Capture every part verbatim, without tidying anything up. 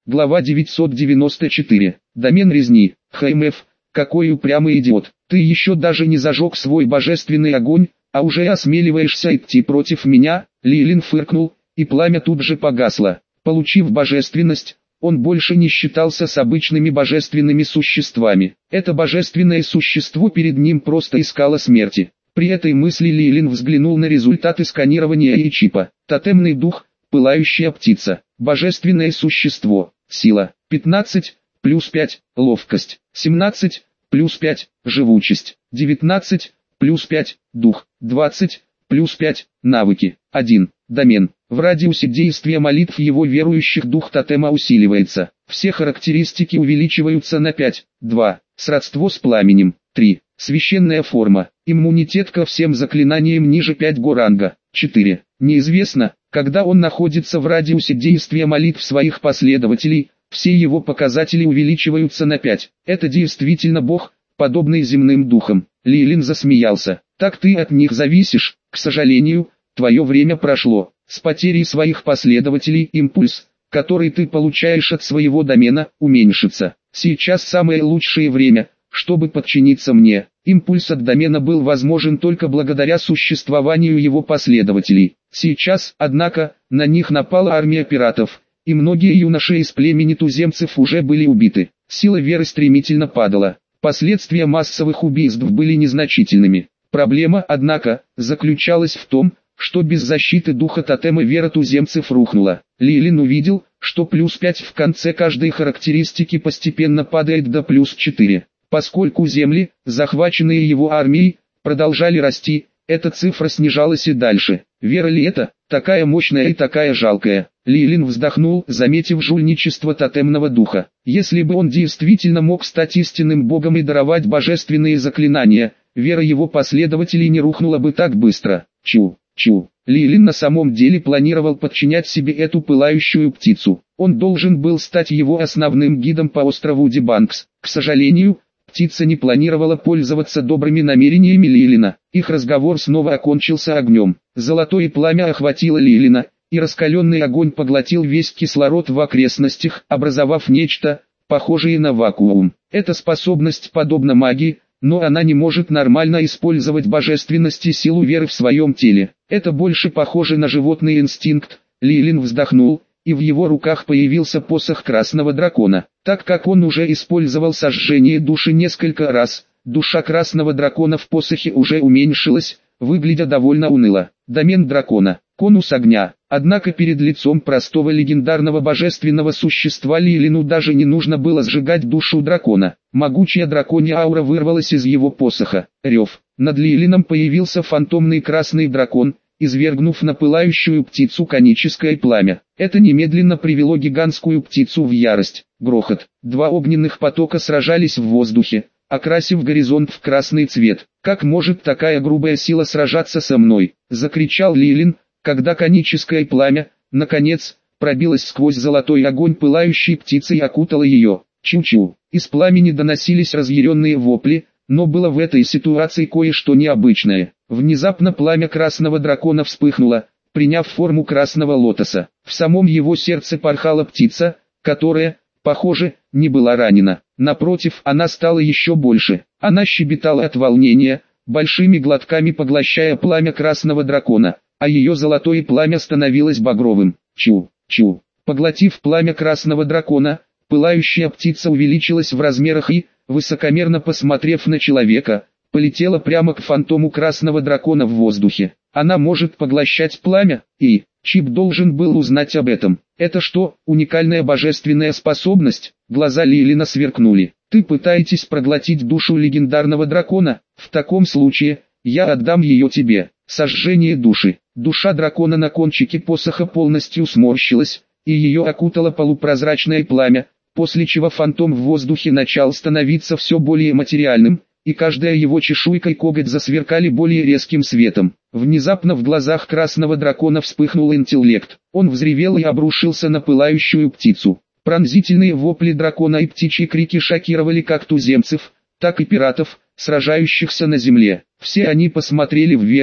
Глава девятьсот девяносто четыре. Домен резни. ХМФ, какой упрямый идиот. Ты еще даже не зажег свой божественный огонь, а уже осмеливаешься идти против меня. Лилин фыркнул, и пламя тут же погасло. Получив божественность, он больше не считался с обычными божественными существами. Это божественное существо перед ним просто искало смерти. При этой мысли Лилин взглянул на результаты сканирования и чипа. Тотемный дух, пылающая птица, божественное существо, сила, пятнадцать, плюс пять, ловкость, семнадцать, плюс пять, живучесть, девятнадцать, плюс пять, дух, двадцать, плюс пять, навыки, один, домен. В радиусе действия молитв его верующих дух тотема усиливается. Все характеристики увеличиваются на пять, два, сродство с пламенем, три, священная форма, иммунитет ко всем заклинаниям ниже пять го ранга, четыре. Неизвестно, когда он находится в радиусе действия молитв своих последователей, все его показатели увеличиваются на пять. Это действительно бог, подобный земным духам. Лилин засмеялся. Так ты от них зависишь, к сожалению, твое время прошло. С потерей своих последователей импульс, который ты получаешь от своего домена, уменьшится. Сейчас самое лучшее время, чтобы подчиниться мне. Импульс от домена был возможен только благодаря существованию его последователей. Сейчас, однако, на них напала армия пиратов, и многие юноши из племени туземцев уже были убиты. Сила веры стремительно падала. Последствия массовых убийств были незначительными. Проблема, однако, заключалась в том, что без защиты духа тотема вера туземцев рухнула. Лилин увидел, что плюс пять в конце каждой характеристики постепенно падает до плюс четыре. Поскольку земли, захваченные его армией, продолжали расти, эта цифра снижалась и дальше. Вера ли это, такая мощная и такая жалкая? Лилин вздохнул, заметив жульничество тотемного духа. Если бы он действительно мог стать истинным богом и даровать божественные заклинания, вера его последователей не рухнула бы так быстро. Чу. Чу. Лилин на самом деле планировал подчинять себе эту пылающую птицу. Он должен был стать его основным гидом по острову Дебанкс. К сожалению, птица не планировала пользоваться добрыми намерениями Лилина. Их разговор снова окончился огнем. Золотое пламя охватило Лилина, и раскаленный огонь поглотил весь кислород в окрестностях, образовав нечто, похожее на вакуум. Эта способность подобна магии, но она не может нормально использовать божественность и силу веры в своем теле. Это больше похоже на животный инстинкт. Лилин вздохнул, и в его руках появился посох красного дракона. Так как он уже использовал сожжение души несколько раз, душа красного дракона в посохе уже уменьшилась, выглядя довольно уныло. Домен дракона, конус огня. Однако перед лицом простого легендарного божественного существа Лилину даже не нужно было сжигать душу дракона. Могучая драконья аура вырвалась из его посоха. Рев. Над Лилином появился фантомный красный дракон, извергнув на пылающую птицу коническое пламя. Это немедленно привело гигантскую птицу в ярость. Грохот. Два огненных потока сражались в воздухе, окрасив горизонт в красный цвет. «Как может такая грубая сила сражаться со мной?» — закричал Лилин, когда коническое пламя, наконец, пробилось сквозь золотой огонь пылающей птицы и окутало ее. Чу-чу. Из пламени доносились разъяренные вопли, но было в этой ситуации кое-что необычное. Внезапно пламя красного дракона вспыхнуло, приняв форму красного лотоса. В самом его сердце порхала птица, которая, похоже, не была ранена. Напротив, она стала еще больше. Она щебетала от волнения, большими глотками поглощая пламя красного дракона, а ее золотое пламя становилось багровым. Чу, чу. Поглотив пламя красного дракона, пылающая птица увеличилась в размерах и, высокомерно посмотрев на человека, полетела прямо к фантому красного дракона в воздухе. Она может поглощать пламя, и Чип должен был узнать об этом. Это что, уникальная божественная способность? Глаза Лилина сверкнули. Ты пытаетесь проглотить душу легендарного дракона? В таком случае, я отдам ее тебе. Сожжение души. Душа дракона на кончике посоха полностью сморщилась, и ее окутало полупрозрачное пламя, после чего фантом в воздухе начал становиться все более материальным, и каждая его чешуйка и коготь засверкали более резким светом. Внезапно в глазах красного дракона вспыхнул интеллект. Он взревел и обрушился на пылающую птицу. Пронзительные вопли дракона и птичьи крики шокировали как туземцев, так и пиратов, сражающихся на земле. Все они посмотрели вверх,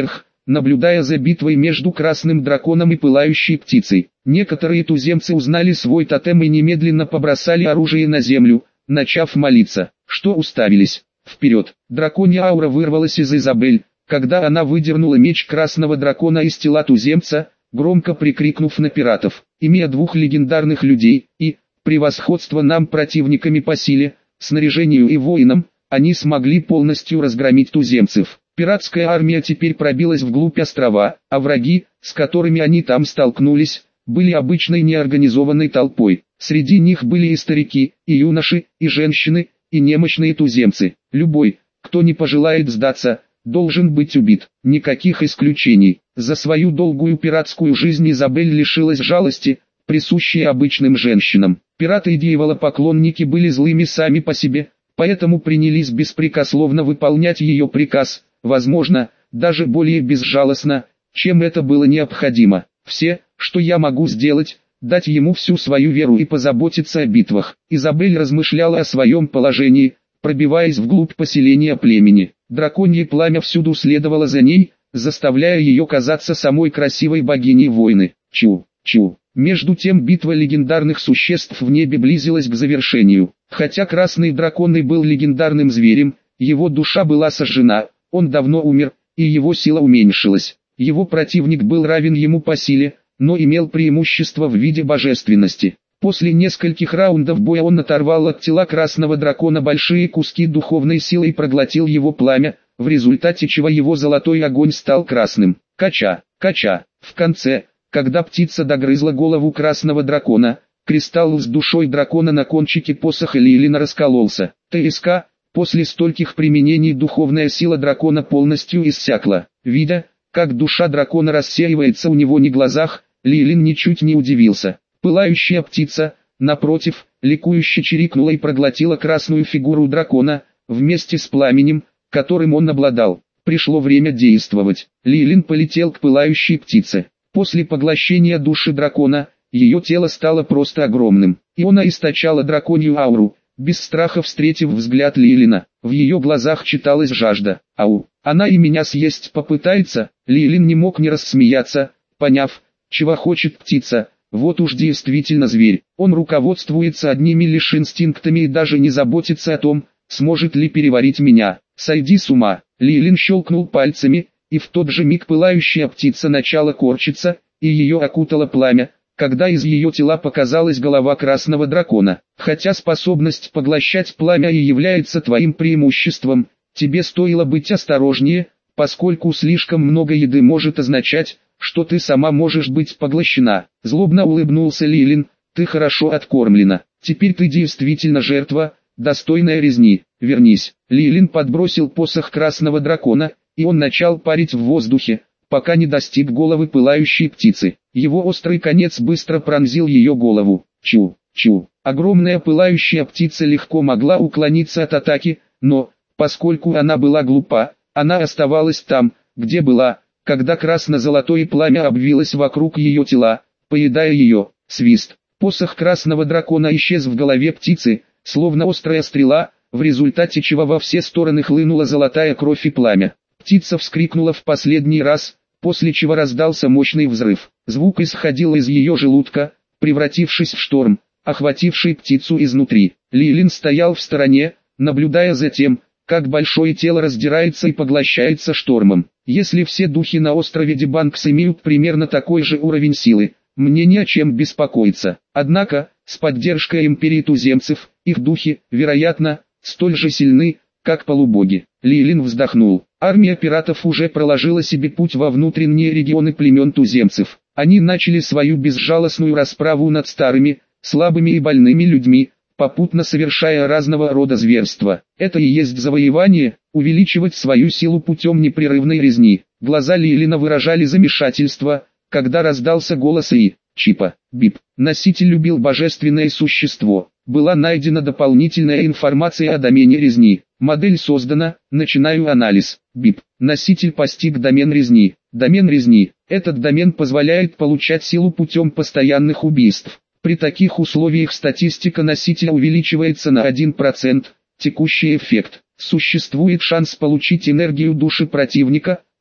наблюдая за битвой между красным драконом и пылающей птицей. Некоторые туземцы узнали свой тотем и немедленно побросали оружие на землю, начав молиться. Что уставились? Вперед! Драконья аура вырвалась из Изабель, когда она выдернула меч красного дракона из тела туземца, громко прикрикнув на пиратов. Имея двух легендарных людей и превосходство нам противниками по силе, снаряжению и воинам, они смогли полностью разгромить туземцев. Пиратская армия теперь пробилась вглубь острова, а враги, с которыми они там столкнулись, были обычной неорганизованной толпой. Среди них были и старики, и юноши, и женщины, и немощные туземцы. Любой, кто не пожелает сдаться, должен быть убит. Никаких исключений. За свою долгую пиратскую жизнь Изабель лишилась жалости, присущей обычным женщинам. Пираты и дьяволопоклонники были злыми сами по себе, поэтому принялись беспрекословно выполнять ее приказ, возможно, даже более безжалостно, чем это было необходимо. Все, что я могу сделать, дать ему всю свою веру и позаботиться о битвах. Изабель размышляла о своем положении, пробиваясь вглубь поселения племени. Драконье пламя всюду следовало за ней, заставляя ее казаться самой красивой богиней войны. Чу, чу. Между тем битва легендарных существ в небе близилась к завершению. Хотя красный дракон и был легендарным зверем, его душа была сожжена, он давно умер, и его сила уменьшилась. Его противник был равен ему по силе, но имел преимущество в виде божественности. После нескольких раундов боя он оторвал от тела красного дракона большие куски духовной силы и проглотил его пламя, в результате чего его золотой огонь стал красным. Кача, кача. В конце, когда птица догрызла голову красного дракона, кристалл с душой дракона на кончике посоха Лилина раскололся. ТСК, после стольких применений духовная сила дракона полностью иссякла. Видя, как душа дракона рассеивается у него на глазах, Лилин ничуть не удивился. Пылающая птица, напротив, ликующе чирикнула и проглотила красную фигуру дракона, вместе с пламенем, которым он обладал. Пришло время действовать. Лилин полетел к пылающей птице. После поглощения души дракона, ее тело стало просто огромным. Иона источала драконью ауру, без страха встретив взгляд Лилина. В ее глазах читалась жажда. Ау, она и меня съесть попытается? Лилин не мог не рассмеяться, поняв, чего хочет птица. Вот уж действительно зверь. Он руководствуется одними лишь инстинктами и даже не заботится о том, сможет ли переварить меня. Сойди с ума. Лилин щелкнул пальцами, и в тот же миг пылающая птица начала корчиться, и ее окутало пламя, когда из ее тела показалась голова красного дракона. Хотя способность поглощать пламя и является твоим преимуществом, тебе стоило быть осторожнее, поскольку слишком много еды может означать, что ты сама можешь быть поглощена. Злобно улыбнулся Лилин, ты хорошо откормлена. Теперь ты действительно жертва, достойная резни. Вернись. Лилин подбросил посох красного дракона, и он начал парить в воздухе, пока не достиг головы пылающей птицы. Его острый конец быстро пронзил ее голову. Чу, чу. Огромная пылающая птица легко могла уклониться от атаки, но, поскольку она была глупа, она оставалась там, где была, когда красно-золотое пламя обвилось вокруг ее тела, поедая ее. Свист. Посох красного дракона исчез в голове птицы, словно острая стрела, в результате чего во все стороны хлынула золотая кровь и пламя. Птица вскрикнула в последний раз, после чего раздался мощный взрыв. Звук исходил из ее желудка, превратившись в шторм, охвативший птицу изнутри. Лилин стоял в стороне, наблюдая за тем, как большое тело раздирается и поглощается штормом. Если все духи на острове Дебанкс имеют примерно такой же уровень силы, мне не о чем беспокоиться. Однако, с поддержкой империи туземцев, их духи, вероятно, столь же сильны, как полубоги. Лилин вздохнул. Армия пиратов уже проложила себе путь во внутренние регионы племен туземцев. Они начали свою безжалостную расправу над старыми, слабыми и больными людьми, попутно совершая разного рода зверства. Это и есть завоевание, увеличивать свою силу путем непрерывной резни. Глаза Лилина выражали замешательство, когда раздался голос И. Чипа, Бип. Носитель любил божественное существо. Была найдена дополнительная информация о домене резни. Модель создана, начинаю анализ. Бип. Носитель постиг домен резни. Домен резни. Этот домен позволяет получать силу путем постоянных убийств. При таких условиях статистика носителя увеличивается на один процент. Текущий эффект. Существует шанс получить энергию души противника,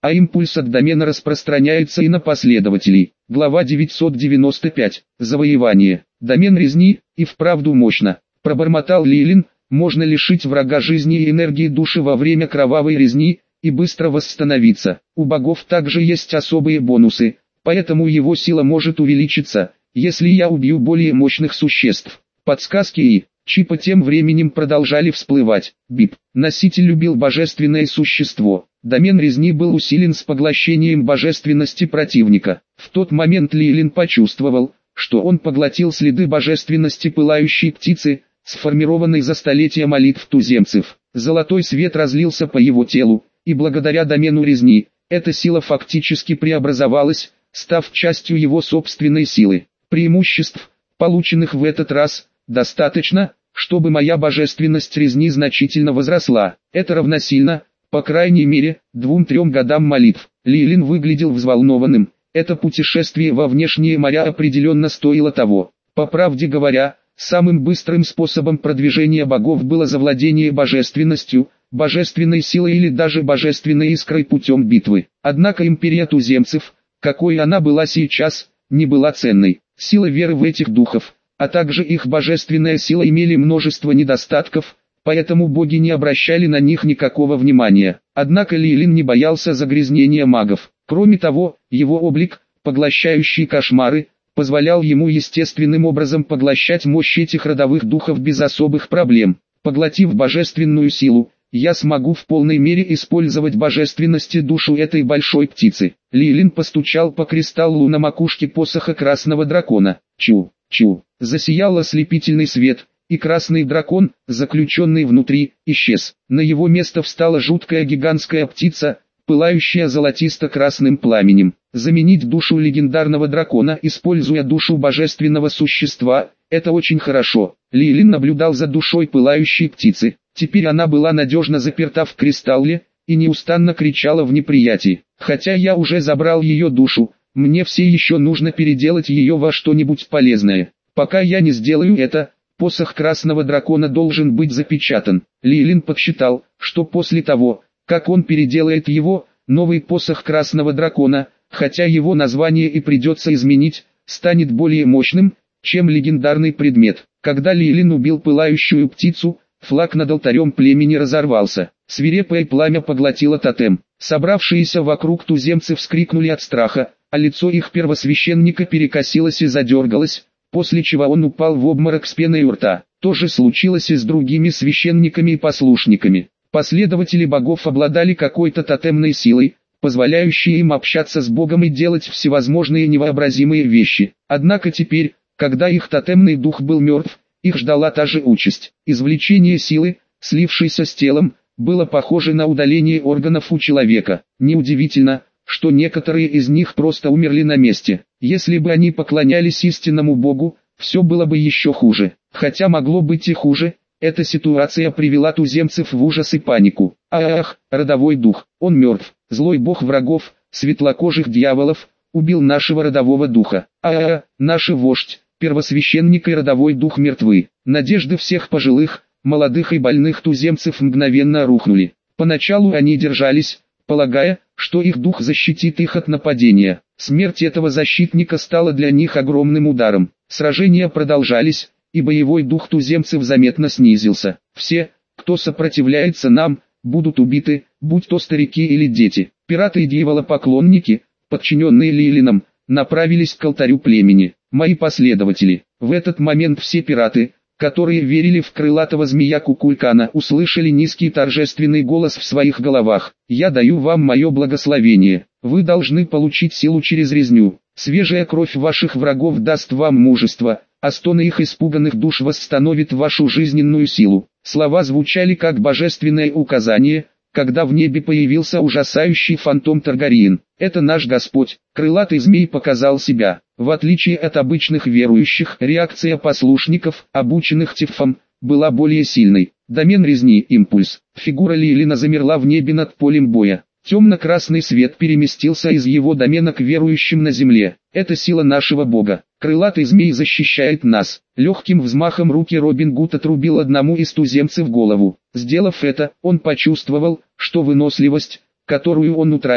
а импульс от домена распространяется и на последователей. Глава девятьсот девяносто пять. Завоевание. Домен резни, и вправду мощно. Пробормотал Лилин, можно лишить врага жизни и энергии души во время кровавой резни, и быстро восстановиться. У богов также есть особые бонусы, поэтому его сила может увеличиться, если я убью более мощных существ. Подсказки и Чипа тем временем продолжали всплывать. Бип. Носитель любил божественное существо. Домен резни был усилен с поглощением божественности противника. В тот момент Лилин почувствовал, что он поглотил следы божественности пылающей птицы, сформированной за столетия молитв туземцев. Золотой свет разлился по его телу, и благодаря домену резни, эта сила фактически преобразовалась, став частью его собственной силы. Преимуществ, полученных в этот раз, достаточно, чтобы моя божественность резни значительно возросла. Это равносильно, по крайней мере, двум-трем годам молитв. Лилин выглядел взволнованным. Это путешествие во внешние моря определенно стоило того. По правде говоря, самым быстрым способом продвижения богов было завладение божественностью, божественной силой или даже божественной искрой путем битвы. Однако империя туземцев, какой она была сейчас, не была ценной. Сила веры в этих духов, а также их божественная сила имели множество недостатков, поэтому боги не обращали на них никакого внимания. Однако Лилин не боялся загрязнения магов. Кроме того, его облик, поглощающий кошмары, позволял ему естественным образом поглощать мощь этих родовых духов без особых проблем. Поглотив божественную силу, я смогу в полной мере использовать божественности душу этой большой птицы. Лилин постучал по кристаллу на макушке посоха красного дракона. Чу, чу, засиял ослепительный свет, и красный дракон, заключенный внутри, исчез. На его место встала жуткая гигантская птица, пылающая золотисто-красным пламенем. Заменить душу легендарного дракона, используя душу божественного существа, это очень хорошо. Лилин наблюдал за душой пылающей птицы. Теперь она была надежно заперта в кристалле, и неустанно кричала в неприятии. Хотя я уже забрал ее душу, мне все еще нужно переделать ее во что-нибудь полезное. Пока я не сделаю это, посох красного дракона должен быть запечатан. Лилин подсчитал, что после того, как он переделает его, новый посох красного дракона, хотя его название и придется изменить, станет более мощным, чем легендарный предмет. Когда Лилин убил пылающую птицу, флаг над алтарем племени разорвался. Свирепое пламя поглотило тотем. Собравшиеся вокруг туземцы вскрикнули от страха, а лицо их первосвященника перекосилось и задергалось, после чего он упал в обморок с пеной у рта. То же случилось и с другими священниками и послушниками. Последователи богов обладали какой-то тотемной силой, позволяющей им общаться с Богом и делать всевозможные невообразимые вещи. Однако теперь, когда их тотемный дух был мертв, их ждала та же участь. Извлечение силы, слившейся с телом, было похоже на удаление органов у человека. Неудивительно, что некоторые из них просто умерли на месте. Если бы они поклонялись истинному Богу, все было бы еще хуже. Хотя могло быть и хуже, эта ситуация привела туземцев в ужас и панику. Ах, родовой дух, он мертв. Злой бог врагов, светлокожих дьяволов, убил нашего родового духа. А, наш вождь, первосвященник и родовой дух мертвы. Надежды всех пожилых, молодых и больных туземцев мгновенно рухнули. Поначалу они держались, полагая, что их дух защитит их от нападения. Смерть этого защитника стала для них огромным ударом. Сражения продолжались, и боевой дух туземцев заметно снизился. Все, кто сопротивляется нам, будут убиты, будь то старики или дети. Пираты и дьяволопоклонники, подчиненные Лилинам, направились к алтарю племени. Мои последователи. В этот момент все пираты, которые верили в крылатого змея Кукулькана, услышали низкий торжественный голос в своих головах. «Я даю вам мое благословение. Вы должны получить силу через резню. Свежая кровь ваших врагов даст вам мужество, а стоны их испуганных душ восстановит вашу жизненную силу». Слова звучали как божественное указание, когда в небе появился ужасающий фантом Таргариен. «Это наш Господь». Крылатый змей показал себя. В отличие от обычных верующих, реакция послушников, обученных Тиффом, была более сильной. Домен резни, импульс. Фигура Лилина замерла в небе над полем боя. Темно-красный свет переместился из его домена к верующим на земле. Это сила нашего Бога. Крылатый змей защищает нас. Легким взмахом руки Робин Гуд отрубил одному из туземцев голову. Сделав это, он почувствовал, что выносливость, которую он утратил,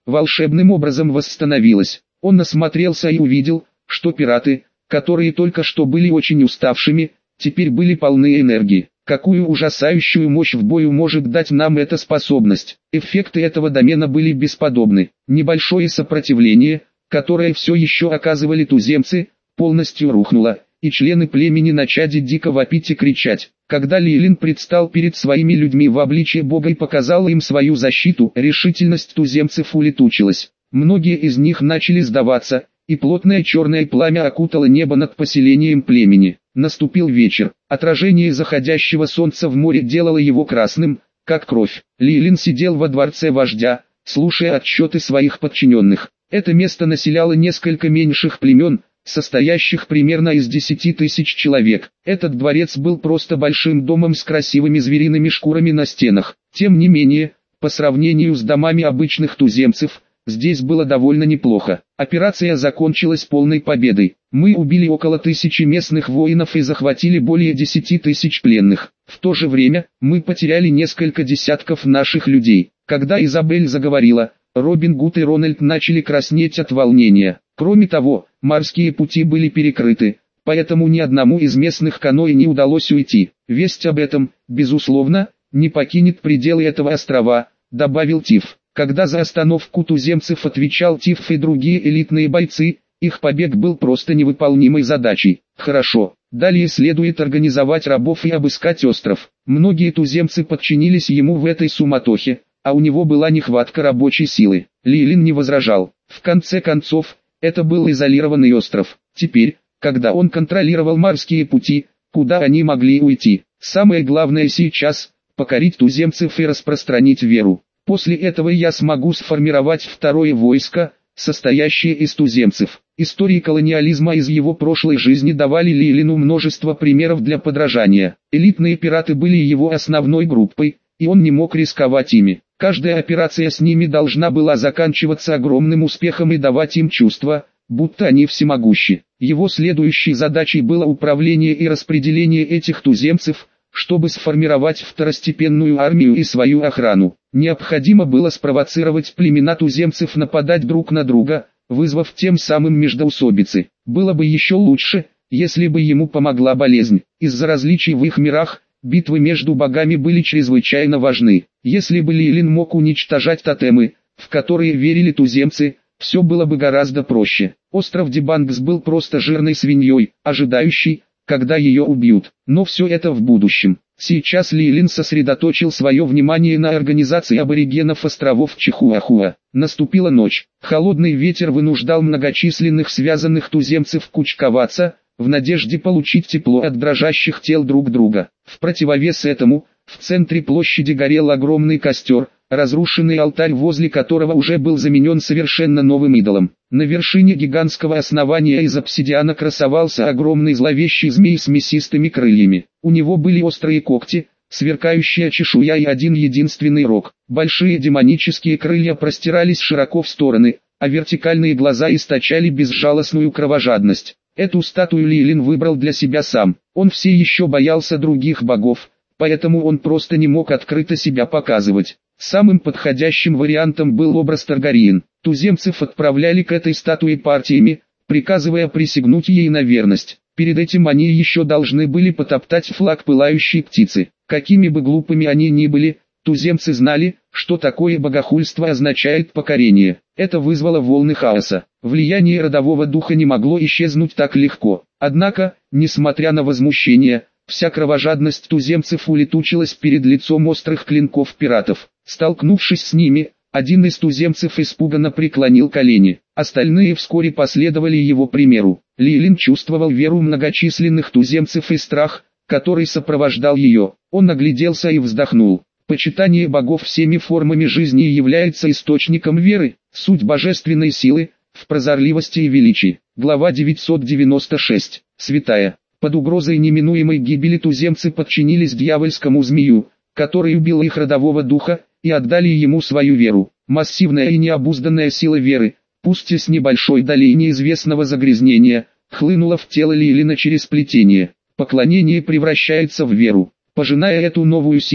волшебным образом восстановилась. Он осмотрелся и увидел, что пираты, которые только что были очень уставшими, теперь были полны энергии. Какую ужасающую мощь в бою может дать нам эта способность? Эффекты этого домена были бесподобны. Небольшое сопротивление, которое все еще оказывали туземцы, полностью рухнуло, и члены племени начали дико вопить и кричать. Когда Лилин предстал перед своими людьми в обличье бога и показал им свою защиту, решительность туземцев улетучилась. Многие из них начали сдаваться, и плотное черное пламя окутало небо над поселением племени. Наступил вечер. Отражение заходящего солнца в море делало его красным, как кровь. Лилин сидел во дворце вождя, слушая отчеты своих подчиненных. Это место населяло несколько меньших племен, состоящих примерно из десяти тысяч человек. Этот дворец был просто большим домом с красивыми звериными шкурами на стенах. Тем не менее, по сравнению с домами обычных туземцев, здесь было довольно неплохо. Операция закончилась полной победой. Мы убили около тысячи местных воинов и захватили более десяти тысяч пленных. В то же время, мы потеряли несколько десятков наших людей. Когда Изабель заговорила, Робин Гуд и Рональд начали краснеть от волнения. Кроме того, морские пути были перекрыты, поэтому ни одному из местных каноэ не удалось уйти. Весть об этом, безусловно, не покинет пределы этого острова, добавил Тиф. Когда за остановку туземцев отвечал Тиф и другие элитные бойцы, их побег был просто невыполнимой задачей. Хорошо, далее следует организовать рабов и обыскать остров. Многие туземцы подчинились ему в этой суматохе, а у него была нехватка рабочей силы. Лилин не возражал. В конце концов, это был изолированный остров. Теперь, когда он контролировал морские пути, куда они могли уйти? Самое главное сейчас – покорить туземцев и распространить веру. После этого я смогу сформировать второе войско, состоящее из туземцев. Истории колониализма из его прошлой жизни давали Лилину множество примеров для подражания. Элитные пираты были его основной группой, и он не мог рисковать ими. Каждая операция с ними должна была заканчиваться огромным успехом и давать им чувство, будто они всемогущи. Его следующей задачей было управление и распределение этих туземцев, чтобы сформировать второстепенную армию и свою охрану. Необходимо было спровоцировать племена туземцев нападать друг на друга, вызвав тем самым междоусобицы. Было бы еще лучше, если бы ему помогла болезнь. Из-за различий в их мирах, битвы между богами были чрезвычайно важны. Если бы Лилин мог уничтожать тотемы, в которые верили туземцы, все было бы гораздо проще. Остров Дебангс был просто жирной свиньей, ожидающей, когда ее убьют. Но все это в будущем. Сейчас Лилин сосредоточил свое внимание на организации аборигенов островов Чихуахуа. Наступила ночь. Холодный ветер вынуждал многочисленных связанных туземцев кучковаться, в надежде получить тепло от дрожащих тел друг друга. В противовес этому, в центре площади горел огромный костер, разрушенный алтарь, возле которого уже был заменен совершенно новым идолом. На вершине гигантского основания из обсидиана красовался огромный зловещий змей с мясистыми крыльями. У него были острые когти, сверкающая чешуя и один единственный рог. Большие демонические крылья простирались широко в стороны, а вертикальные глаза источали безжалостную кровожадность. Эту статую Лилин выбрал для себя сам. Он все еще боялся других богов, поэтому он просто не мог открыто себя показывать. Самым подходящим вариантом был образ Таргариен. Туземцев отправляли к этой статуе партиями, приказывая присягнуть ей на верность. Перед этим они еще должны были потоптать флаг пылающей птицы. Какими бы глупыми они ни были, туземцы знали, что такое богохульство означает покорение. Это вызвало волны хаоса. Влияние родового духа не могло исчезнуть так легко. Однако, несмотря на возмущение, вся кровожадность туземцев улетучилась перед лицом острых клинков пиратов. Столкнувшись с ними, один из туземцев испуганно преклонил колени. Остальные вскоре последовали его примеру. Лилин чувствовал веру многочисленных туземцев и страх, который сопровождал ее. Он огляделся и вздохнул. Почитание богов всеми формами жизни является источником веры, суть божественной силы, в прозорливости и величии. Глава девятьсот девяносто шесть. Святая. Под угрозой неминуемой гибели туземцы подчинились дьявольскому змею, который убил их родового духа, и отдали ему свою веру. Массивная и необузданная сила веры, пусть и с небольшой долей неизвестного загрязнения, хлынула в тело Лилина через плетение. Поклонение превращается в веру. Пожиная эту новую силу,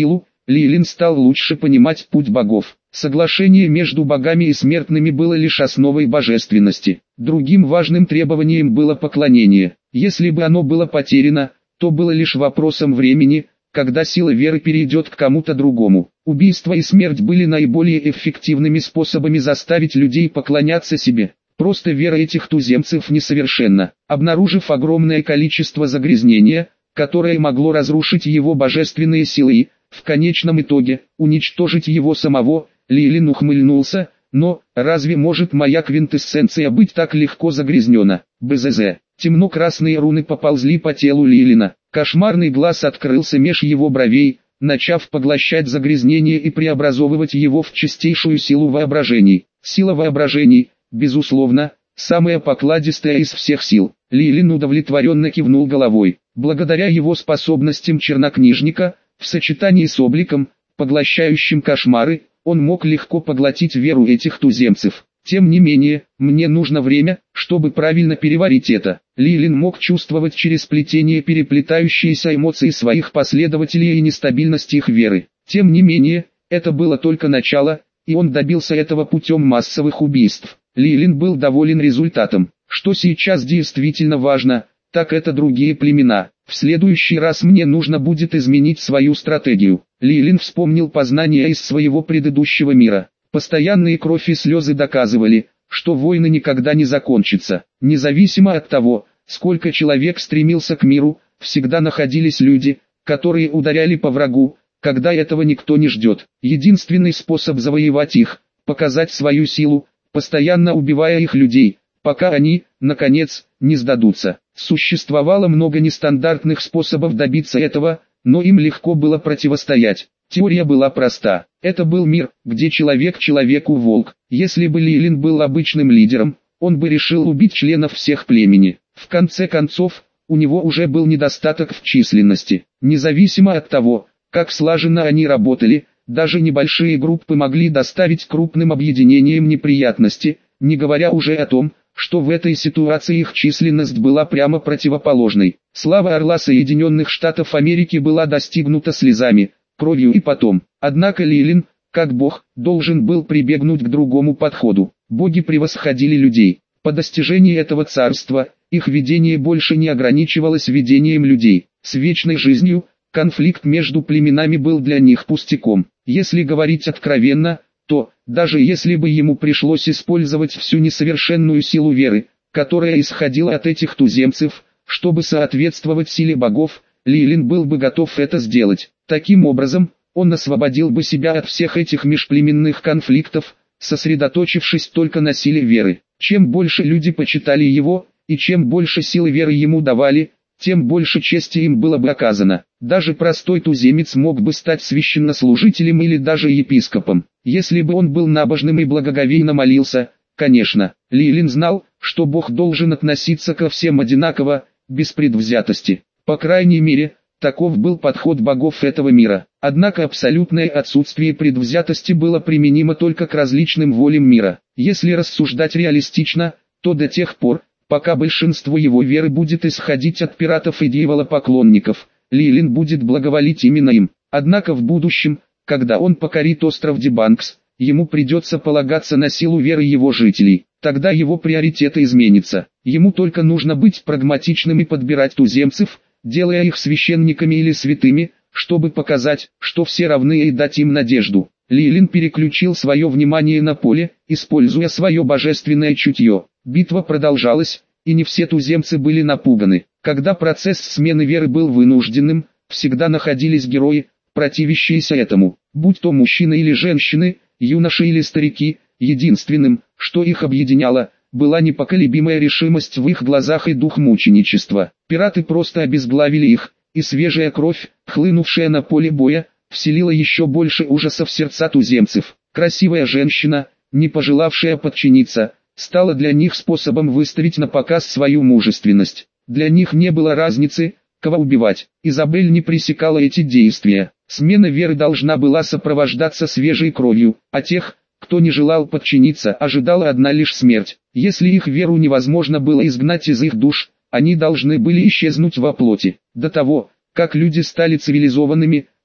Лилин стал лучше понимать путь богов. Соглашение между богами и смертными было лишь основой божественности. Другим важным требованием было поклонение. Если бы оно было потеряно, то было лишь вопросом времени, когда сила веры перейдет к кому-то другому. Убийство и смерть были наиболее эффективными способами заставить людей поклоняться себе. Просто вера этих туземцев несовершенна. Обнаружив огромное количество загрязнения, которое могло разрушить его божественные силы и, в конечном итоге, уничтожить его самого, Лилин ухмыльнулся, но, разве может моя квинтэссенция быть так легко загрязнена? БЗЗ. Темно-красные руны поползли по телу Лилина. Кошмарный глаз открылся меж его бровей, начав поглощать загрязнение и преобразовывать его в чистейшую силу воображений. Сила воображений, безусловно, самая покладистая из всех сил. Лилин удовлетворенно кивнул головой. Благодаря его способностям чернокнижника, в сочетании с обликом, поглощающим кошмары, он мог легко поглотить веру этих туземцев. Тем не менее, мне нужно время, чтобы правильно переварить это. Лилин мог чувствовать через плетение переплетающиеся эмоции своих последователей и нестабильность их веры. Тем не менее, это было только начало, и он добился этого путем массовых убийств. Лилин был доволен результатом. Что сейчас действительно важно, так это другие племена. В следующий раз мне нужно будет изменить свою стратегию. Лилин вспомнил познания из своего предыдущего мира. Постоянные кровь и слезы доказывали, что войны никогда не закончатся. Независимо от того, сколько человек стремился к миру, всегда находились люди, которые ударяли по врагу, когда этого никто не ждет. Единственный способ завоевать их – показать свою силу, постоянно убивая их людей, пока они, наконец, не сдадутся. Существовало много нестандартных способов добиться этого, но им легко было противостоять. Теория была проста. Это был мир, где человек человеку волк. Если бы Лилин был обычным лидером, он бы решил убить членов всех племени. В конце концов, у него уже был недостаток в численности. Независимо от того, как слаженно они работали, даже небольшие группы могли доставить крупным объединениям неприятности, не говоря уже о том, что в этой ситуации их численность была прямо противоположной. Слава Орла Соединенных Штатов Америки была достигнута слезами, кровью и потом. Однако Лилин, как бог, должен был прибегнуть к другому подходу. Боги превосходили людей. По достижении этого царства, их видение больше не ограничивалось видением людей. С вечной жизнью, конфликт между племенами был для них пустяком. Если говорить откровенно, то, даже если бы ему пришлось использовать всю несовершенную силу веры, которая исходила от этих туземцев, чтобы соответствовать силе богов, Лилин был бы готов это сделать. Таким образом, он освободил бы себя от всех этих межплеменных конфликтов, сосредоточившись только на силе веры. Чем больше люди почитали его, и чем больше силы веры ему давали, тем больше чести им было бы оказано. Даже простой туземец мог бы стать священнослужителем или даже епископом, если бы он был набожным и благоговейно молился. Конечно, Лилин знал, что Бог должен относиться ко всем одинаково, без предвзятости. По крайней мере, таков был подход богов этого мира. Однако абсолютное отсутствие предвзятости было применимо только к различным волям мира. Если рассуждать реалистично, то до тех пор, пока большинство его веры будет исходить от пиратов и дьяволопоклонников, Лилин будет благоволить именно им. Однако в будущем, когда он покорит остров Дебанкс, ему придется полагаться на силу веры его жителей. Тогда его приоритеты изменятся. Ему только нужно быть прагматичным и подбирать туземцев, делая их священниками или святыми, чтобы показать, что все равны и дать им надежду. Лилин переключил свое внимание на поле, используя свое божественное чутье. Битва продолжалась, и не все туземцы были напуганы. Когда процесс смены веры был вынужденным, всегда находились герои, противящиеся этому. Будь то мужчины или женщины, юноши или старики, единственным, что их объединяло, была непоколебимая решимость в их глазах и дух мученичества. Пираты просто обезглавили их, и свежая кровь, хлынувшая на поле боя, вселила еще больше ужаса в сердца туземцев. Красивая женщина, не пожелавшая подчиниться, стала для них способом выставить на показ свою мужественность. Для них не было разницы, кого убивать. Изабель не пресекала эти действия. Смена веры должна была сопровождаться свежей кровью, а тех, кто не желал подчиниться, ожидала одна лишь смерть. Если их веру невозможно было изгнать из их душ, они должны были исчезнуть во плоти. До того, как люди стали цивилизованными,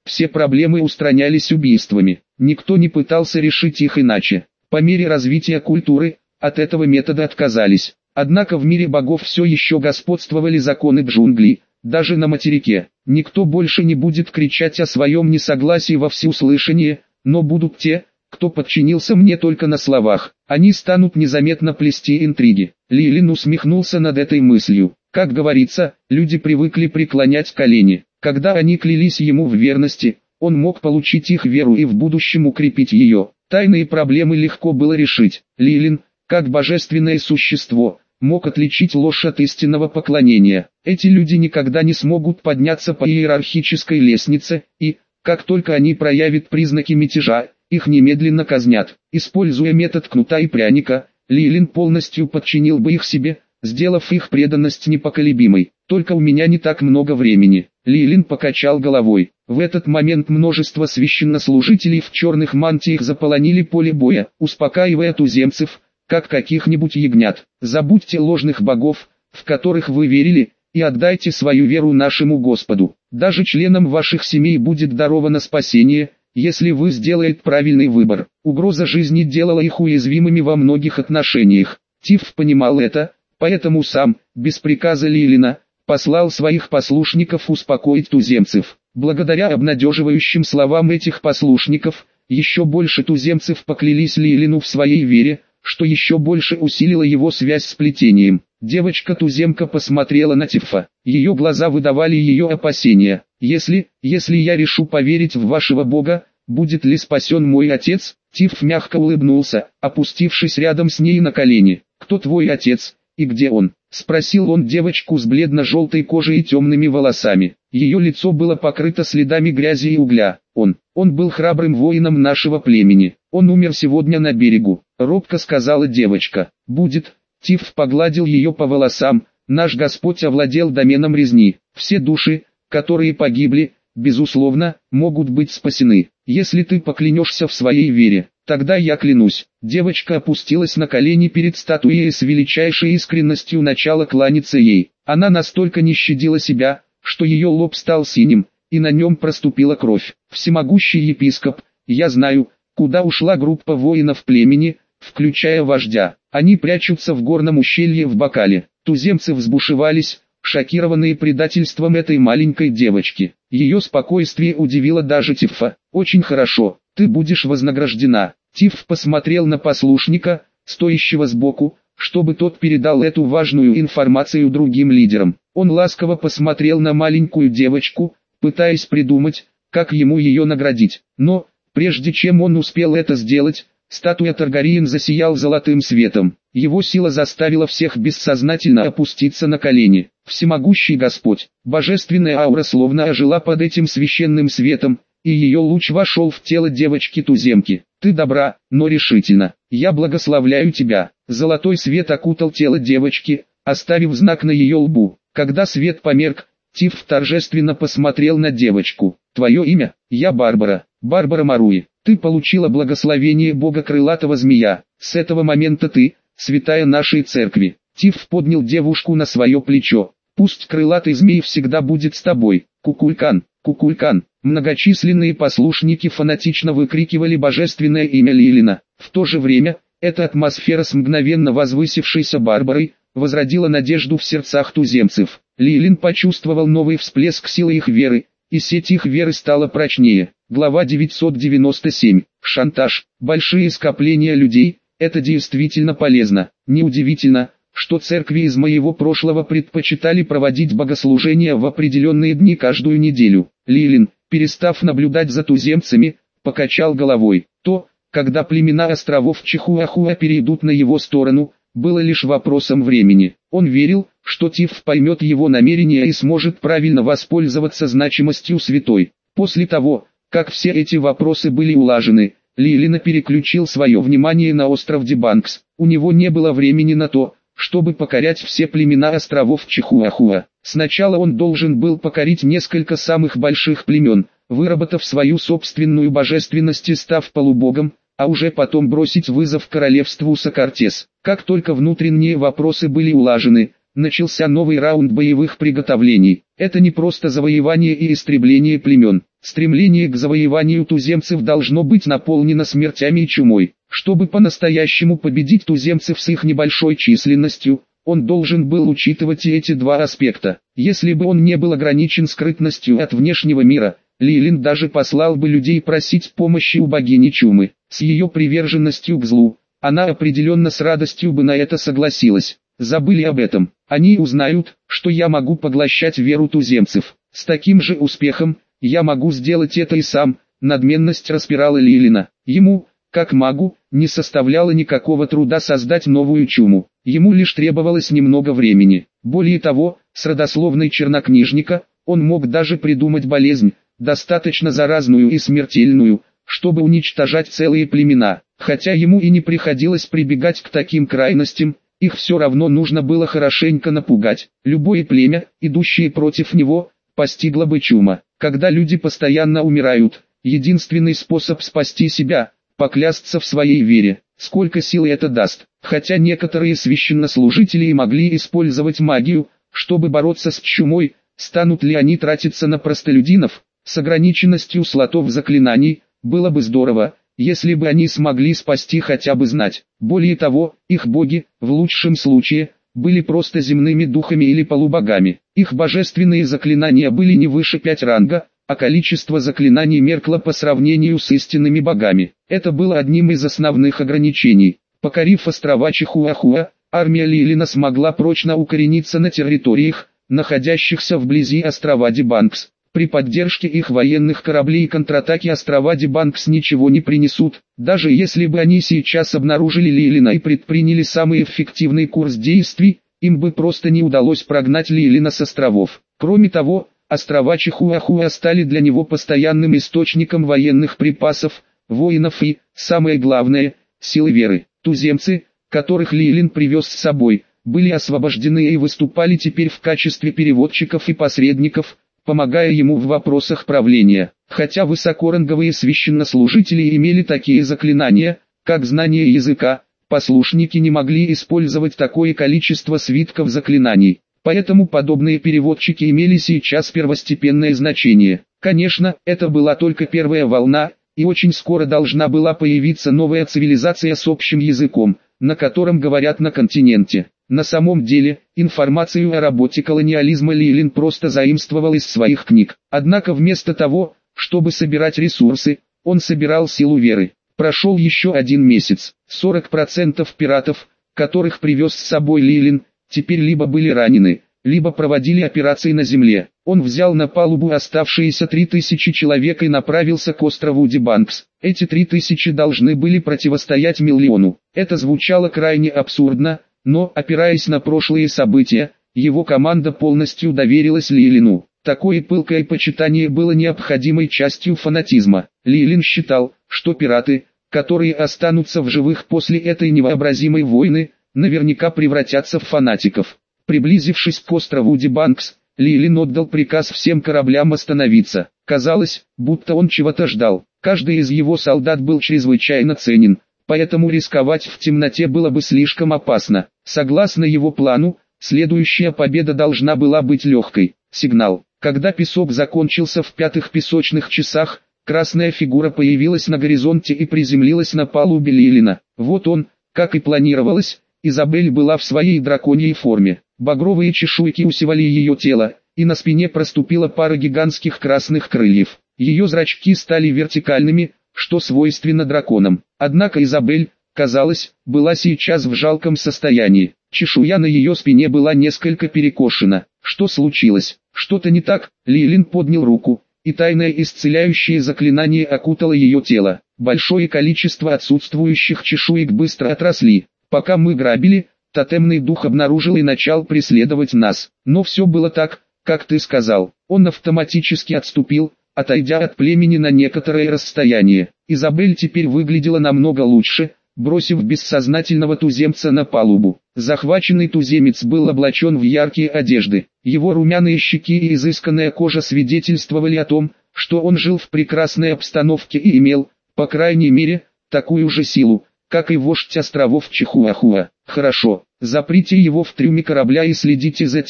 все проблемы устранялись убийствами. Никто не пытался решить их иначе. По мере развития культуры, от этого метода отказались. Однако в мире богов все еще господствовали законы джунглей, даже на материке. Никто больше не будет кричать о своем несогласии во всеуслышание, но будут те, кто подчинился мне только на словах. Они станут незаметно плести интриги. Лилин усмехнулся над этой мыслью. Как говорится, люди привыкли преклонять колени. Когда они клялись ему в верности, он мог получить их веру и в будущем укрепить ее. Тайные проблемы легко было решить. Лилин, как божественное существо, мог отличить ложь от истинного поклонения. Эти люди никогда не смогут подняться по иерархической лестнице, и, как только они проявят признаки мятежа, их немедленно казнят. Используя метод кнута и пряника, Лилин полностью подчинил бы их себе, сделав их преданность непоколебимой. Только у меня не так много времени. Лилин покачал головой. В этот момент множество священнослужителей в черных мантиях заполонили поле боя, успокаивая туземцев, как каких-нибудь ягнят. Забудьте ложных богов, в которых вы верили, и отдайте свою веру нашему Господу. Даже членам ваших семей будет даровано спасение, если вы сделаете правильный выбор. Угроза жизни делала их уязвимыми во многих отношениях. Тиф понимал это, поэтому сам, без приказа Лилина, послал своих послушников успокоить туземцев. Благодаря обнадеживающим словам этих послушников, еще больше туземцев поклялись Лилину в своей вере, что еще больше усилило его связь с плетением. Девочка-туземка посмотрела на Тифа. Ее глаза выдавали ее опасения. «Если, если я решу поверить в вашего Бога, будет ли спасен мой отец?» Тиф мягко улыбнулся, опустившись рядом с ней на колени. «Кто твой отец, и где он?» — спросил он девочку с бледно-желтой кожей и темными волосами. Ее лицо было покрыто следами грязи и угля. «Он, он был храбрым воином нашего племени. Он умер сегодня на берегу», — робко сказала девочка. «Будет». Тиф погладил ее по волосам. «Наш Господь овладел доменом резни. Все души, которые погибли, безусловно, могут быть спасены, если ты поклянешься в своей вере. Тогда я клянусь». Девочка опустилась на колени перед статуей и с величайшей искренностью начала кланяться ей. Она настолько не щадила себя, что ее лоб стал синим, и на нем проступила кровь. «Всемогущий епископ, я знаю, куда ушла группа воинов племени, включая вождя. Они прячутся в горном ущелье в Бакале». Туземцы взбушевались, шокированные предательством этой маленькой девочки. Ее спокойствие удивило даже Тифа. «Очень хорошо, ты будешь вознаграждена». Тиф посмотрел на послушника, стоящего сбоку, чтобы тот передал эту важную информацию другим лидерам. Он ласково посмотрел на маленькую девочку, пытаясь придумать, как ему ее наградить. Но, прежде чем он успел это сделать, статуя Таргариен засиял золотым светом. Его сила заставила всех бессознательно опуститься на колени. Всемогущий Господь, божественная аура словно ожила под этим священным светом, и ее луч вошел в тело девочки-туземки. «Ты добра, но решительно. Я благословляю тебя». Золотой свет окутал тело девочки, оставив знак на ее лбу. Когда свет померк, Тиф торжественно посмотрел на девочку. «Твое имя?» «Я Барбара, Барбара Маруи. Ты получила благословение Бога Крылатого Змея. С этого момента ты, святая нашей церкви». Тиф поднял девушку на свое плечо. «Пусть Крылатый Змей всегда будет с тобой. Кукулькан, Кукулькан». Многочисленные послушники фанатично выкрикивали божественное имя Лилина. В то же время, эта атмосфера с мгновенно возвысившейся Барбарой, возродила надежду в сердцах туземцев. Лилин почувствовал новый всплеск силы их веры, и сеть их веры стала прочнее. Глава девятьсот девяносто семь. Шантаж. Большие скопления людей – это действительно полезно. Неудивительно, что церкви из моего прошлого предпочитали проводить богослужения в определенные дни каждую неделю. Лилин, перестав наблюдать за туземцами, покачал головой. То, когда племена островов Чихуахуа перейдут на его сторону, было лишь вопросом времени. Он верил, что Тиф поймет его намерения и сможет правильно воспользоваться значимостью святой. После того, как все эти вопросы были улажены, Лилина переключил свое внимание на остров Дебанкс. У него не было времени на то, чтобы покорять все племена островов Чихуахуа. Сначала он должен был покорить несколько самых больших племен, выработав свою собственную божественность и став полубогом, а уже потом бросить вызов королевству Сокартес. Как только внутренние вопросы были улажены, начался новый раунд боевых приготовлений. Это не просто завоевание и истребление племен. Стремление к завоеванию туземцев должно быть наполнено смертями и чумой. Чтобы по-настоящему победить туземцев с их небольшой численностью, он должен был учитывать и эти два аспекта. Если бы он не был ограничен скрытностью от внешнего мира, Лилин даже послал бы людей просить помощи у богини чумы. С ее приверженностью к злу, она определенно с радостью бы на это согласилась. Забыли об этом. Они узнают, что я могу поглощать веру туземцев. С таким же успехом, я могу сделать это и сам. Надменность распирала Лилина. Ему, как магу, не составляло никакого труда создать новую чуму. Ему лишь требовалось немного времени. Более того, с родословной чернокнижника, он мог даже придумать болезнь, достаточно заразную и смертельную, чтобы уничтожать целые племена. Хотя ему и не приходилось прибегать к таким крайностям, их все равно нужно было хорошенько напугать. Любое племя, идущее против него, постигла бы чума. Когда люди постоянно умирают, единственный способ спасти себя – поклясться в своей вере. Сколько сил это даст. Хотя некоторые священнослужители и могли использовать магию, чтобы бороться с чумой, станут ли они тратиться на простолюдинов, с ограниченностью слотов заклинаний, было бы здорово, если бы они смогли спасти хотя бы знать. Более того, их боги, в лучшем случае, были просто земными духами или полубогами. Их божественные заклинания были не выше пять ранга, а количество заклинаний меркло по сравнению с истинными богами. Это было одним из основных ограничений. Покорив острова Чихуахуа, армия Лилина смогла прочно укорениться на территориях, находящихся вблизи острова Дебанкс. При поддержке их военных кораблей контратаки острова Дебанкс ничего не принесут, даже если бы они сейчас обнаружили Лилина и предприняли самый эффективный курс действий, им бы просто не удалось прогнать Лилина с островов. Кроме того, острова Чихуахуа стали для него постоянным источником военных припасов, воинов и, самое главное, силы веры. Туземцы, которых Лилин привез с собой, были освобождены и выступали теперь в качестве переводчиков и посредников, помогая ему в вопросах правления. Хотя высокоранговые священнослужители имели такие заклинания, как знание языка, послушники не могли использовать такое количество свитков заклинаний. Поэтому подобные переводчики имели сейчас первостепенное значение. Конечно, это была только первая волна, и очень скоро должна была появиться новая цивилизация с общим языком, на котором говорят на континенте. На самом деле, информацию о работе колониализма Лилин просто заимствовал из своих книг. Однако вместо того, чтобы собирать ресурсы, он собирал силу веры. Прошел еще один месяц. сорок процентов пиратов, которых привез с собой Лилин, теперь либо были ранены, либо проводили операции на земле. Он взял на палубу оставшиеся три тысячи человек и направился к острову Дебанкс. Эти три тысячи должны были противостоять миллиону. Это звучало крайне абсурдно, но, опираясь на прошлые события, его команда полностью доверилась Лилину. Такое пылкое почитание было необходимой частью фанатизма. Лилин считал, что пираты, которые останутся в живых после этой невообразимой войны, наверняка превратятся в фанатиков. Приблизившись к острову Дебанкс, Лилин отдал приказ всем кораблям остановиться. Казалось, будто он чего-то ждал. Каждый из его солдат был чрезвычайно ценен, поэтому рисковать в темноте было бы слишком опасно. Согласно его плану, следующая победа должна была быть легкой. Сигнал. Когда песок закончился в пятых песочных часах, красная фигура появилась на горизонте и приземлилась на палубе Лилина. Вот он, как и планировалось, Изабель была в своей драконьей форме. Багровые чешуйки усевали ее тело, и на спине проступила пара гигантских красных крыльев. Ее зрачки стали вертикальными, что свойственно драконам. Однако Изабель, казалось, была сейчас в жалком состоянии. Чешуя на ее спине была несколько перекошена. Что случилось? Что-то не так? Лилин поднял руку, и тайное исцеляющее заклинание окутало ее тело. Большое количество отсутствующих чешуек быстро отросли. Пока мы грабили, тотемный дух обнаружил и начал преследовать нас. Но все было так, как ты сказал. Он автоматически отступил, отойдя от племени на некоторое расстояние. Изабель теперь выглядела намного лучше, бросив бессознательного туземца на палубу. Захваченный туземец был облачен в яркие одежды. Его румяные щеки и изысканная кожа свидетельствовали о том, что он жил в прекрасной обстановке и имел, по крайней мере, такую же силу, как и вождь островов Чихуахуа. Хорошо, заприте его в трюме корабля и следите за тем,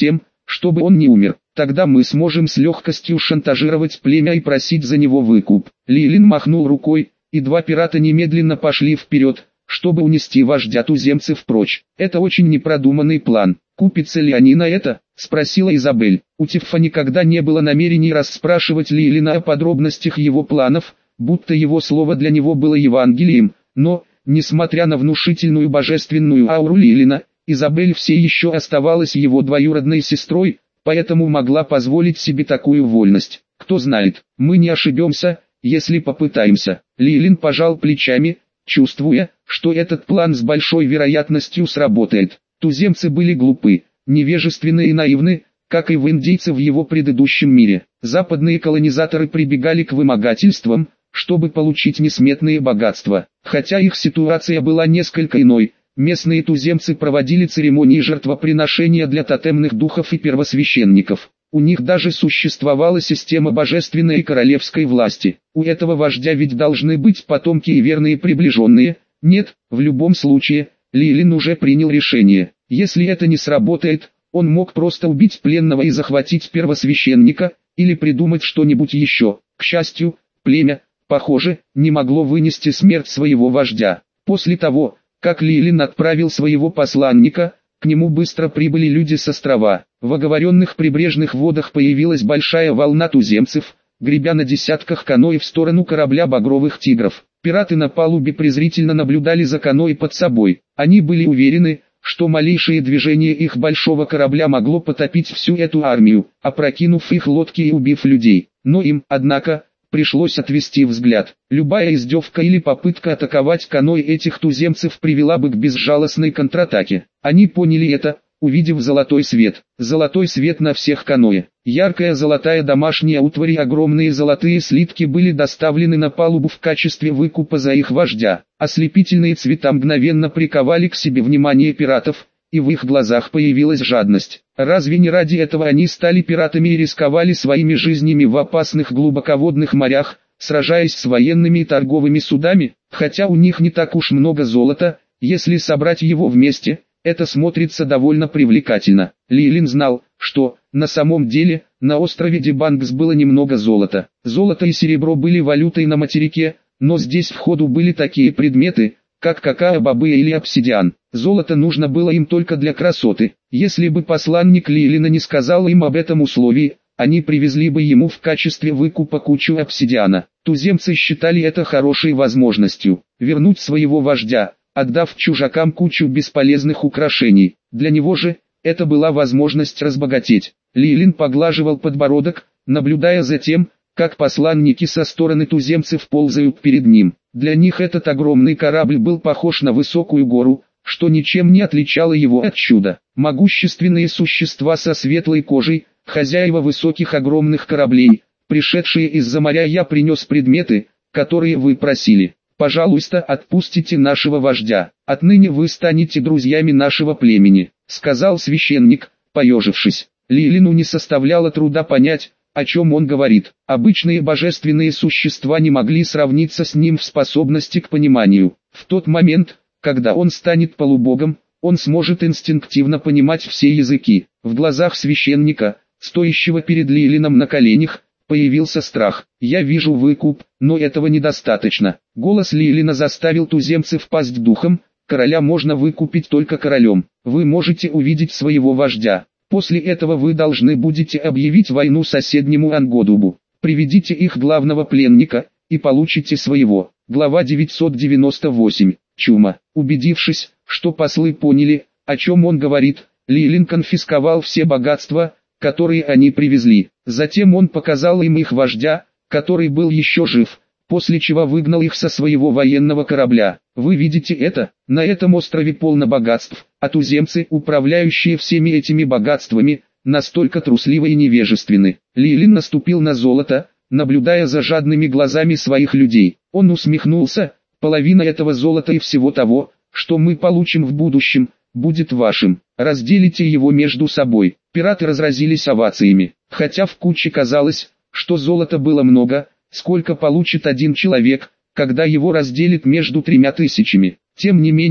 чтобы он не умер. Тогда мы сможем с легкостью шантажировать племя и просить за него выкуп». Лилин махнул рукой, и два пирата немедленно пошли вперед, чтобы унести вождя туземцев прочь. «Это очень непродуманный план. Купится ли они на это?» — спросила Изабель. У Тиффа никогда не было намерений расспрашивать Лилина о подробностях его планов, будто его слово для него было Евангелием, но, несмотря на внушительную божественную ауру Лилина, Изабель все еще оставалась его двоюродной сестрой, поэтому могла позволить себе такую вольность. «Кто знает, мы не ошибемся, если попытаемся». Лилин пожал плечами, чувствуя, что этот план с большой вероятностью сработает. Туземцы были глупы, невежественны и наивны, как и индейцы в его предыдущем мире. Западные колонизаторы прибегали к вымогательствам, чтобы получить несметные богатства. Хотя их ситуация была несколько иной, местные туземцы проводили церемонии жертвоприношения для тотемных духов и первосвященников. У них даже существовала система божественной и королевской власти. У этого вождя ведь должны быть потомки и верные приближенные. Нет, в любом случае, Лилин уже принял решение. Если это не сработает, он мог просто убить пленного и захватить первосвященника, или придумать что-нибудь еще. К счастью, племя, похоже, не могло вынести смерть своего вождя. После того, как Лилин отправил своего посланника, к нему быстро прибыли люди с острова. В оговоренных прибрежных водах появилась большая волна туземцев, гребя на десятках каноэ в сторону корабля багровых тигров. Пираты на палубе презрительно наблюдали за каноэ под собой. Они были уверены, что малейшее движение их большого корабля могло потопить всю эту армию, опрокинув их лодки и убив людей. Но им, однако, пришлось отвести взгляд. Любая издевка или попытка атаковать каноэ этих туземцев привела бы к безжалостной контратаке. Они поняли это, увидев золотой свет. Золотой свет на всех каноэ. Яркая золотая домашняя утварь и огромные золотые слитки были доставлены на палубу в качестве выкупа за их вождя. Ослепительные цвета мгновенно приковали к себе внимание пиратов, и в их глазах появилась жадность. Разве не ради этого они стали пиратами и рисковали своими жизнями в опасных глубоководных морях, сражаясь с военными и торговыми судами? Хотя у них не так уж много золота, если собрать его вместе, это смотрится довольно привлекательно. Лилин знал, что, на самом деле, на острове Дебангс было немного золота. Золото и серебро были валютой на материке, но здесь в ходу были такие предметы, как какао-бобы или обсидиан. Золото нужно было им только для красоты. Если бы посланник Лилина не сказал им об этом условии, они привезли бы ему в качестве выкупа кучу обсидиана. Туземцы считали это хорошей возможностью вернуть своего вождя, отдав чужакам кучу бесполезных украшений. Для него же, это была возможность разбогатеть. Лилин поглаживал подбородок, наблюдая за тем, как посланники со стороны туземцев ползают перед ним. Для них этот огромный корабль был похож на высокую гору, что ничем не отличало его от чуда. Могущественные существа со светлой кожей, хозяева высоких огромных кораблей, пришедшие из-за моря. «Я принес предметы, которые вы просили. Пожалуйста, отпустите нашего вождя. Отныне вы станете друзьями нашего племени», — сказал священник, поежившись. Лилину не составляло труда понять, о чем он говорит. Обычные божественные существа не могли сравниться с ним в способности к пониманию. В тот момент, когда он станет полубогом, он сможет инстинктивно понимать все языки. В глазах священника, стоящего перед Лилином на коленях, появился страх. «Я вижу выкуп, но этого недостаточно». Голос Лилина заставил туземцев пасть духом. «Короля можно выкупить только королем. Вы можете увидеть своего вождя. После этого вы должны будете объявить войну соседнему Ангодубу. Приведите их главного пленника, и получите своего». Глава девятьсот девяносто восемь. Чума. Убедившись, что послы поняли, о чем он говорит, Лилин конфисковал все богатства, которые они привезли. Затем он показал им их вождя, который был еще жив, после чего выгнал их со своего военного корабля. Вы видите это? На этом острове полно богатств, а туземцы, управляющие всеми этими богатствами, настолько трусливы и невежественны. Лилин наступил на золото, наблюдая за жадными глазами своих людей. Он усмехнулся: «Половина этого золота и всего того, что мы получим в будущем, будет вашим. Разделите его между собой». Пираты разразились овациями. Хотя в куче казалось, что золота было много, сколько получит один человек, когда его разделит между тремя тысячами. Тем не менее,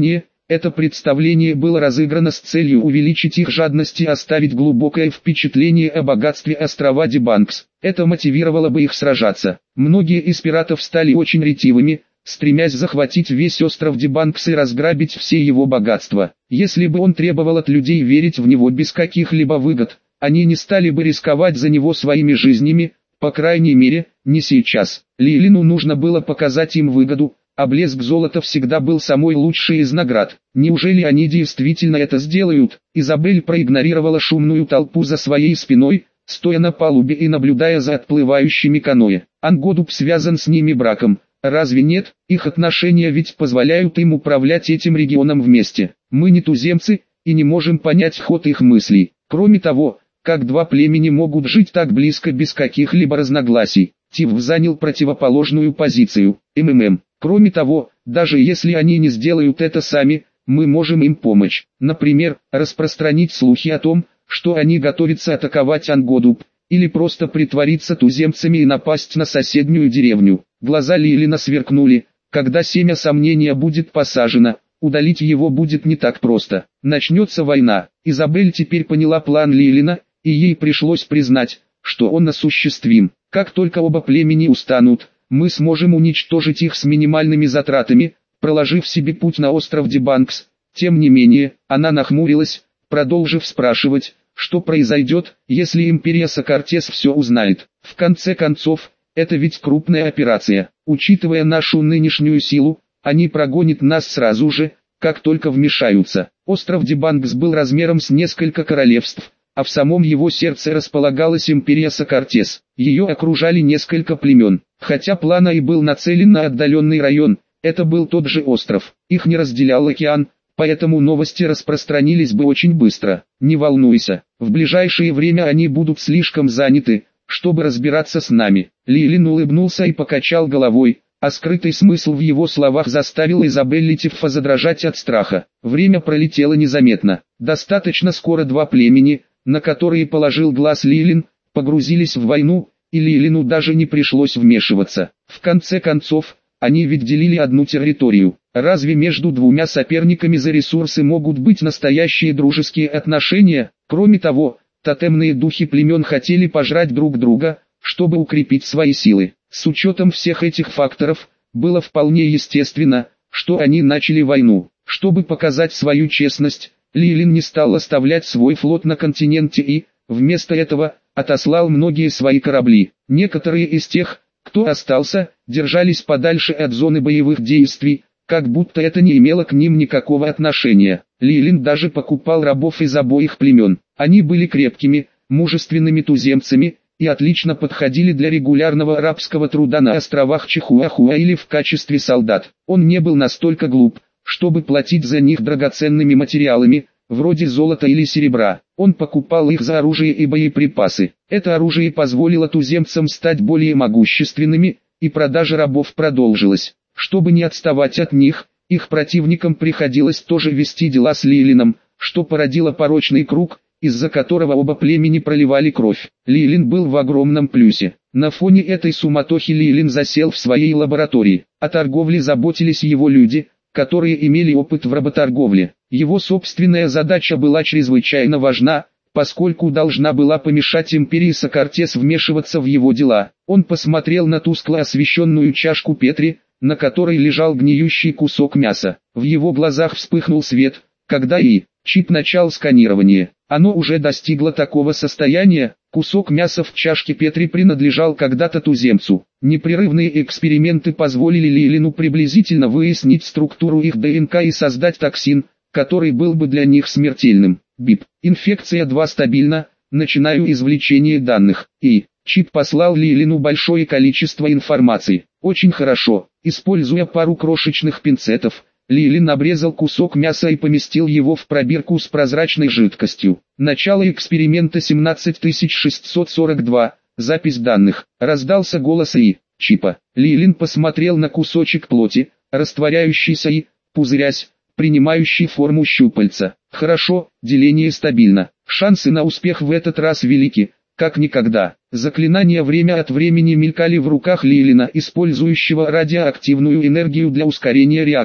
Это представление было разыграно с целью увеличить их жадность и оставить глубокое впечатление о богатстве острова Дебанкс. Это мотивировало бы их сражаться. Многие из пиратов стали очень ретивыми, стремясь захватить весь остров Дебанкс и разграбить все его богатства. Если бы он требовал от людей верить в него без каких-либо выгод, они не стали бы рисковать за него своими жизнями, по крайней мере, не сейчас. Лилину нужно было показать им выгоду, а блеск золота всегда был самой лучшей из наград. Неужели они действительно это сделают? Изабель проигнорировала шумную толпу за своей спиной, стоя на палубе и наблюдая за отплывающими каноэ. Ангодуб связан с ними браком. Разве нет? Их отношения ведь позволяют им управлять этим регионом вместе. Мы не туземцы, и не можем понять ход их мыслей. Кроме того, как два племени могут жить так близко без каких-либо разногласий? Тив занял противоположную позицию. МММ. Кроме того, даже если они не сделают это сами, мы можем им помочь. Например, распространить слухи о том, что они готовятся атаковать Ангодуб, или просто притвориться туземцами и напасть на соседнюю деревню. Глаза Лилина сверкнули. Когда семя сомнения будет посажено, удалить его будет не так просто. Начнется война. Изабель теперь поняла план Лилина, и ей пришлось признать, что он осуществим. Как только оба племени устанут, мы сможем уничтожить их с минимальными затратами, проложив себе путь на остров Дебанкс. Тем не менее, она нахмурилась, продолжив спрашивать, что произойдет, если империя Сокартес все узнает. В конце концов, это ведь крупная операция. Учитывая нашу нынешнюю силу, они прогонят нас сразу же, как только вмешаются. Остров Дебанкс был размером с несколько королевств, а в самом его сердце располагалась империя Сокартес. Ее окружали несколько племен. Хотя план и был нацелен на отдаленный район, это был тот же остров. Их не разделял океан, поэтому новости распространились бы очень быстро. Не волнуйся, в ближайшее время они будут слишком заняты, чтобы разбираться с нами. Лилин улыбнулся и покачал головой, а скрытый смысл в его словах заставил Изабель Летифа задрожать от страха. Время пролетело незаметно. Достаточно скоро два племени, на которые положил глаз Лилин, погрузились в войну, и Лилину даже не пришлось вмешиваться. В конце концов, они ведь делили одну территорию. Разве между двумя соперниками за ресурсы могут быть настоящие дружеские отношения? Кроме того, тотемные духи племен хотели пожрать друг друга, чтобы укрепить свои силы. С учетом всех этих факторов, было вполне естественно, что они начали войну. Чтобы показать свою честность, Лилин не стал оставлять свой флот на континенте и, вместо этого, отослал многие свои корабли. Некоторые из тех, кто остался, держались подальше от зоны боевых действий, как будто это не имело к ним никакого отношения. Лилин даже покупал рабов из обоих племен. Они были крепкими, мужественными туземцами, и отлично подходили для регулярного рабского труда на островах Чихуахуа или в качестве солдат. Он не был настолько глуп, чтобы платить за них драгоценными материалами, вроде золота или серебра. Он покупал их за оружие и боеприпасы. Это оружие позволило туземцам стать более могущественными, и продажа рабов продолжилась. Чтобы не отставать от них, их противникам приходилось тоже вести дела с Лилином, что породило порочный круг, из-за которого оба племени проливали кровь. Лилин был в огромном плюсе. На фоне этой суматохи Лилин засел в своей лаборатории. О торговле заботились его люди, которые имели опыт в работорговле. Его собственная задача была чрезвычайно важна, поскольку должна была помешать империи Сокартес вмешиваться в его дела. Он посмотрел на тускло освещенную чашку Петри, на которой лежал гниющий кусок мяса. В его глазах вспыхнул свет, когда и чип начал сканирование. Оно уже достигло такого состояния, кусок мяса в чашке Петри принадлежал когда-то туземцу. Непрерывные эксперименты позволили Лилину приблизительно выяснить структуру их ДНК и создать токсин, который был бы для них смертельным. Бип. Инфекция два стабильна, начинаю извлечение данных. И чип послал Лилину большое количество информации. Очень хорошо. Используя пару крошечных пинцетов, Лилин обрезал кусок мяса и поместил его в пробирку с прозрачной жидкостью. Начало эксперимента семнадцать тысяч шестьсот сорок два. Запись данных. Раздался голос И. чипа. Лилин посмотрел на кусочек плоти, растворяющийся и, пузырясь, принимающий форму щупальца. Хорошо, деление стабильно. Шансы на успех в этот раз велики, как никогда. Заклинания время от времени мелькали в руках Лилина, использующего радиоактивную энергию для ускорения реакции.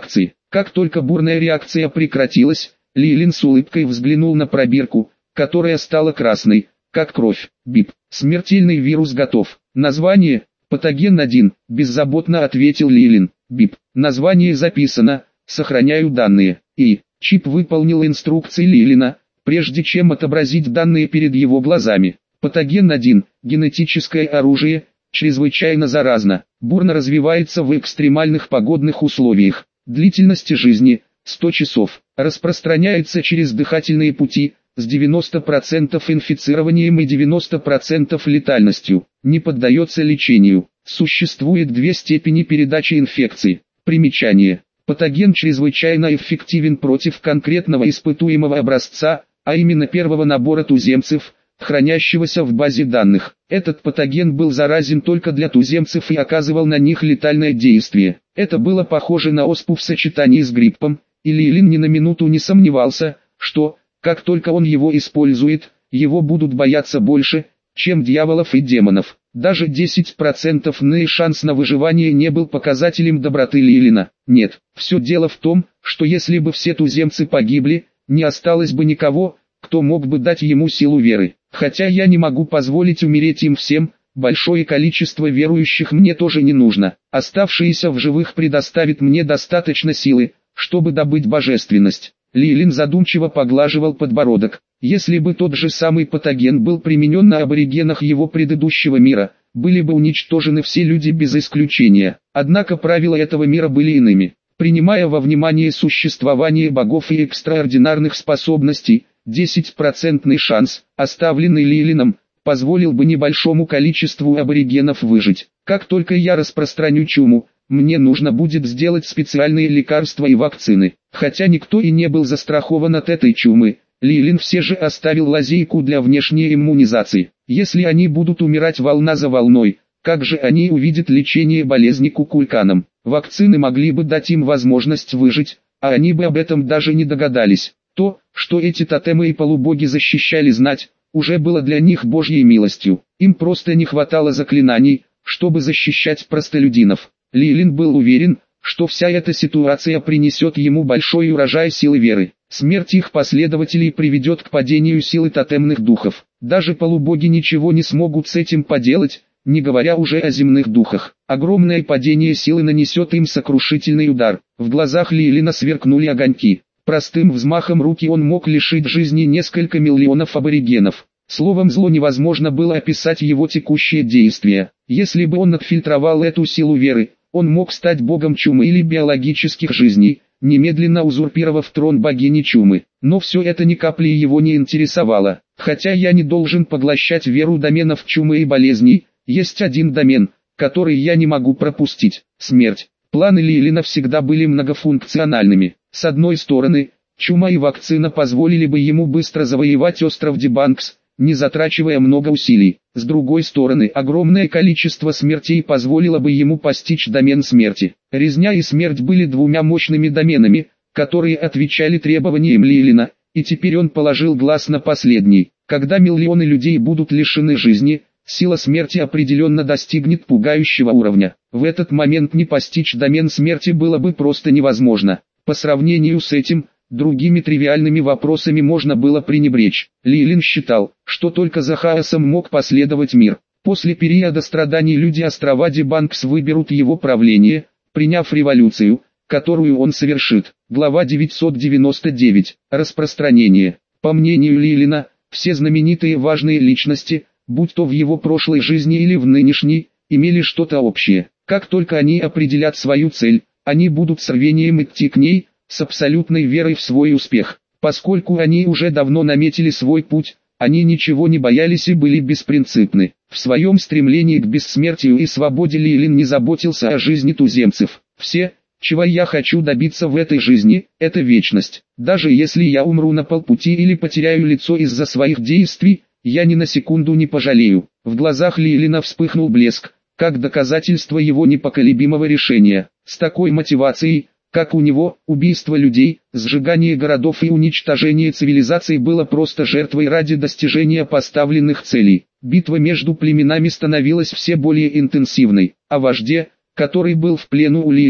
Как только бурная реакция прекратилась, Лилин с улыбкой взглянул на пробирку, которая стала красной, как кровь. Бип. Смертельный вирус готов. Название? Патоген один, беззаботно ответил Лилин. Бип. Название записано. Сохраняю данные. И. Чип выполнил инструкции Лилина, прежде чем отобразить данные перед его глазами. Патоген один. Генетическое оружие. Чрезвычайно заразно. Бурно развивается в экстремальных погодных условиях. Длительность жизни – сто часов. Распространяется через дыхательные пути, с девяноста процентов инфицированием и девяноста процентов летальностью. Не поддается лечению. Существует две степени передачи инфекции. Примечание. Патоген чрезвычайно эффективен против конкретного испытуемого образца, а именно первого набора туземцев, хранящегося в базе данных. Этот патоген был заразен только для туземцев и оказывал на них летальное действие. Это было похоже на оспу в сочетании с гриппом, и Лилин ни на минуту не сомневался, что, как только он его использует, его будут бояться больше, чем дьяволов и демонов. Даже десять процентов ны шанс на выживание не был показателем доброты Лилина. Нет, все дело в том, что если бы все туземцы погибли, не осталось бы никого, кто мог бы дать ему силу веры. Хотя я не могу позволить умереть им всем, большое количество верующих мне тоже не нужно. Оставшиеся в живых предоставит мне достаточно силы, чтобы добыть божественность. Лилин задумчиво поглаживал подбородок. Если бы тот же самый патоген был применен на аборигенах его предыдущего мира, были бы уничтожены все люди без исключения. Однако правила этого мира были иными. Принимая во внимание существование богов и экстраординарных способностей, десятипроцентный шанс, оставленный Лилином, позволил бы небольшому количеству аборигенов выжить. Как только я распространю чуму, мне нужно будет сделать специальные лекарства и вакцины. Хотя никто и не был застрахован от этой чумы, Лилин все же оставил лазейку для внешней иммунизации. Если они будут умирать волна за волной, как же они увидят лечение болезни кукульканом? Вакцины могли бы дать им возможность выжить, а они бы об этом даже не догадались. То, что эти тотемы и полубоги защищали знать, уже было для них божьей милостью. Им просто не хватало заклинаний, чтобы защищать простолюдинов. Лилин был уверен, что вся эта ситуация принесет ему большой урожай силы веры. Смерть их последователей приведет к падению силы тотемных духов. Даже полубоги ничего не смогут с этим поделать, не говоря уже о земных духах. Огромное падение силы нанесет им сокрушительный удар. В глазах Лилина сверкнули огоньки. Простым взмахом руки он мог лишить жизни несколько миллионов аборигенов. Словом, зло невозможно было описать его текущие действия. Если бы он отфильтровал эту силу веры, он мог стать богом чумы или биологических жизней, немедленно узурпировав трон богини чумы. Но все это ни капли его не интересовало. Хотя я не должен поглощать веру доменов чумы и болезней, есть один домен, который я не могу пропустить – смерть. Планы Лилина всегда были многофункциональными. С одной стороны, чума и вакцина позволили бы ему быстро завоевать остров Дебанкс, не затрачивая много усилий. С другой стороны, огромное количество смертей позволило бы ему постичь домен смерти. Резня и смерть были двумя мощными доменами, которые отвечали требованиям Лилина, и теперь он положил глаз на последний. Когда миллионы людей будут лишены жизни, сила смерти определенно достигнет пугающего уровня. В этот момент не постичь домен смерти было бы просто невозможно. По сравнению с этим, другими тривиальными вопросами можно было пренебречь. Лилин считал, что только за хаосом мог последовать мир. После периода страданий люди острова Дебанкс выберут его правление, приняв революцию, которую он совершит. Глава девятьсот девяносто девять. Распространение. По мнению Лилина, все знаменитые важные личности, будь то в его прошлой жизни или в нынешней, имели что-то общее. Как только они определят свою цель, они будут с рвением идти к ней, с абсолютной верой в свой успех. Поскольку они уже давно наметили свой путь, они ничего не боялись и были беспринципны. В своем стремлении к бессмертию и свободе Лилин не заботился о жизни туземцев. Все, чего я хочу добиться в этой жизни, это вечность. Даже если я умру на полпути или потеряю лицо из-за своих действий, я ни на секунду не пожалею. В глазах Лилина вспыхнул блеск, как доказательство его непоколебимого решения. С такой мотивацией, как у него, убийство людей, сжигание городов и уничтожение цивилизаций было просто жертвой ради достижения поставленных целей. Битва между племенами становилась все более интенсивной. О вожде, который был в плену у Лилина,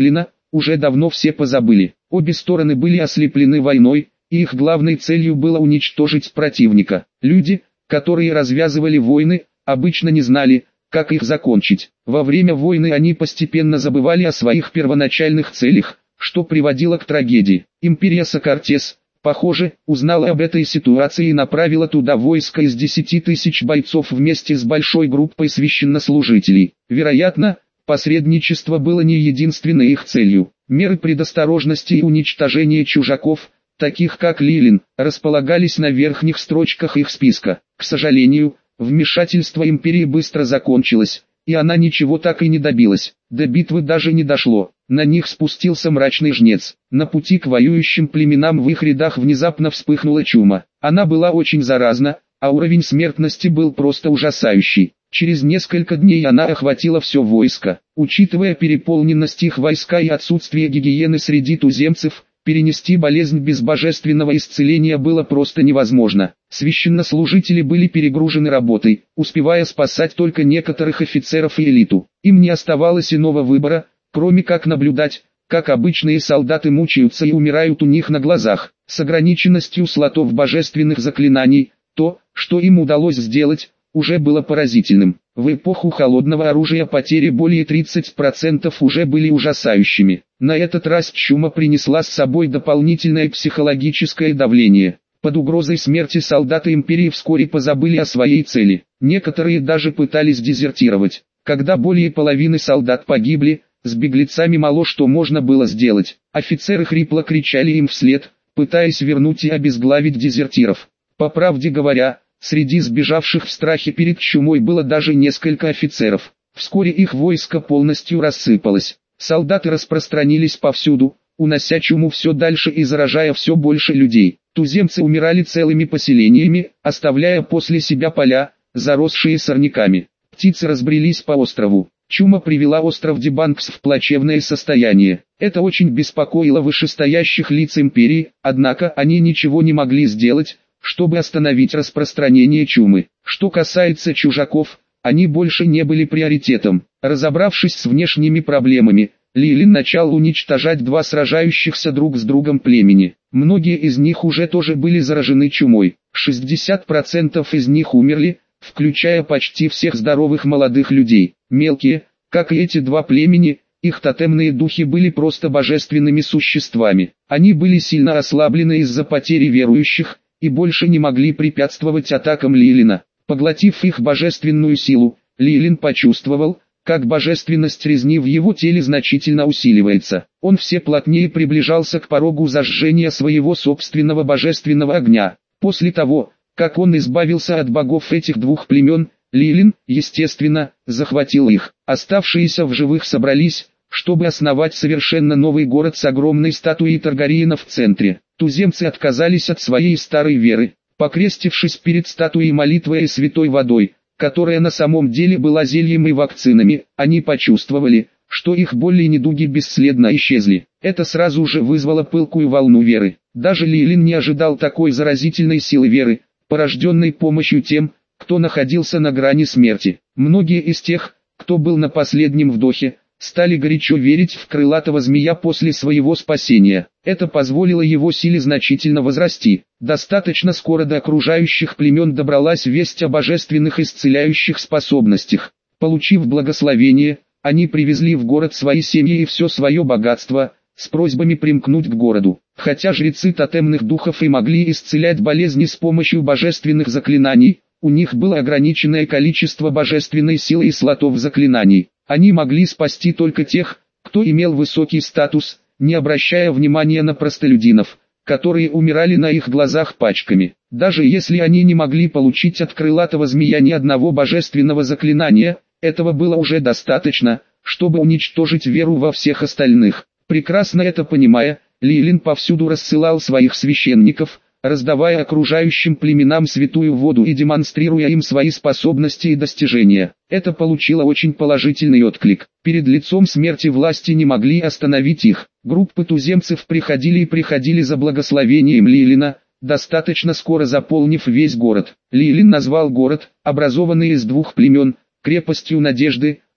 уже давно все позабыли. Обе стороны были ослеплены войной, и их главной целью было уничтожить противника. Люди, которые развязывали войны, обычно не знали, как их закончить. Во время войны они постепенно забывали о своих первоначальных целях, что приводило к трагедии. Империя Сокартес, похоже, узнала об этой ситуации и направила туда войско из десяти тысяч бойцов вместе с большой группой священнослужителей. Вероятно, посредничество было не единственной их целью. Меры предосторожности и уничтожения чужаков, таких как Лилин, располагались на верхних строчках их списка. К сожалению, вмешательство империи быстро закончилось, и она ничего так и не добилась. До битвы даже не дошло. На них спустился мрачный жнец. На пути к воюющим племенам в их рядах внезапно вспыхнула чума. Она была очень заразна, а уровень смертности был просто ужасающий. Через несколько дней она охватила все войско. Учитывая переполненность их войска и отсутствие гигиены среди туземцев, перенести болезнь без божественного исцеления было просто невозможно. Священнослужители были перегружены работой, успевая спасать только некоторых офицеров и элиту. Им не оставалось иного выбора, кроме как наблюдать, как обычные солдаты мучаются и умирают у них на глазах. С ограниченностью слотов божественных заклинаний, то, что им удалось сделать, уже было поразительным. В эпоху холодного оружия потери более тридцати процентов уже были ужасающими. На этот раз чума принесла с собой дополнительное психологическое давление. Под угрозой смерти солдаты империи вскоре позабыли о своей цели. Некоторые даже пытались дезертировать. Когда более половины солдат погибли, с беглецами мало что можно было сделать. Офицеры хрипло кричали им вслед, пытаясь вернуть и обезглавить дезертиров. По правде говоря, среди сбежавших в страхе перед чумой было даже несколько офицеров. Вскоре их войско полностью рассыпалось. Солдаты распространились повсюду, унося чуму все дальше и заражая все больше людей. Туземцы умирали целыми поселениями, оставляя после себя поля, заросшие сорняками. Птицы разбрелись по острову. Чума привела остров Дебанкс в плачевное состояние. Это очень беспокоило вышестоящих лиц империи, однако они ничего не могли сделать, чтобы остановить распространение чумы. Что касается чужаков, они больше не были приоритетом. Разобравшись с внешними проблемами, Лилин начал уничтожать два сражающихся друг с другом племени. Многие из них уже тоже были заражены чумой. шестьдесят процентов из них умерли, включая почти всех здоровых молодых людей. Мелкие, как и эти два племени, их тотемные духи были просто божественными существами. Они были сильно ослаблены из-за потери верующих, и больше не могли препятствовать атакам Лилина. Поглотив их божественную силу, Лилин почувствовал, как божественность резни в его теле значительно усиливается. Он все плотнее приближался к порогу зажжения своего собственного божественного огня. После того, как он избавился от богов этих двух племен, Лилин, естественно, захватил их. Оставшиеся в живых собрались, чтобы основать совершенно новый город с огромной статуей Таргариена в центре. Туземцы отказались от своей старой веры, покрестившись перед статуей молитвой и святой водой, которая на самом деле была зельем и вакцинами. Они почувствовали, что их боли и недуги бесследно исчезли. Это сразу же вызвало пылкую волну веры. Даже Лилин не ожидал такой заразительной силы веры, порожденной помощью тем, кто находился на грани смерти. Многие из тех, кто был на последнем вдохе, стали горячо верить в крылатого змея после своего спасения. Это позволило его силе значительно возрасти. Достаточно скоро до окружающих племен добралась весть о божественных исцеляющих способностях. Получив благословение, они привезли в город свои семьи и все свое богатство, с просьбами примкнуть к городу. Хотя жрецы тотемных духов и могли исцелять болезни с помощью божественных заклинаний, у них было ограниченное количество божественной силы и слотов заклинаний. Они могли спасти только тех, кто имел высокий статус, не обращая внимания на простолюдинов, которые умирали на их глазах пачками. Даже если они не могли получить от крылатого змея ни одного божественного заклинания, этого было уже достаточно, чтобы уничтожить веру во всех остальных. Прекрасно это понимая, Лилин повсюду рассылал своих священников, раздавая окружающим племенам святую воду и демонстрируя им свои способности и достижения. Это получило очень положительный отклик. Перед лицом смерти власти не могли остановить их. Группы туземцев приходили и приходили за благословением Лилина, достаточно скоро заполнив весь город. Лилин назвал город, образованный из двух племен, крепостью надежды,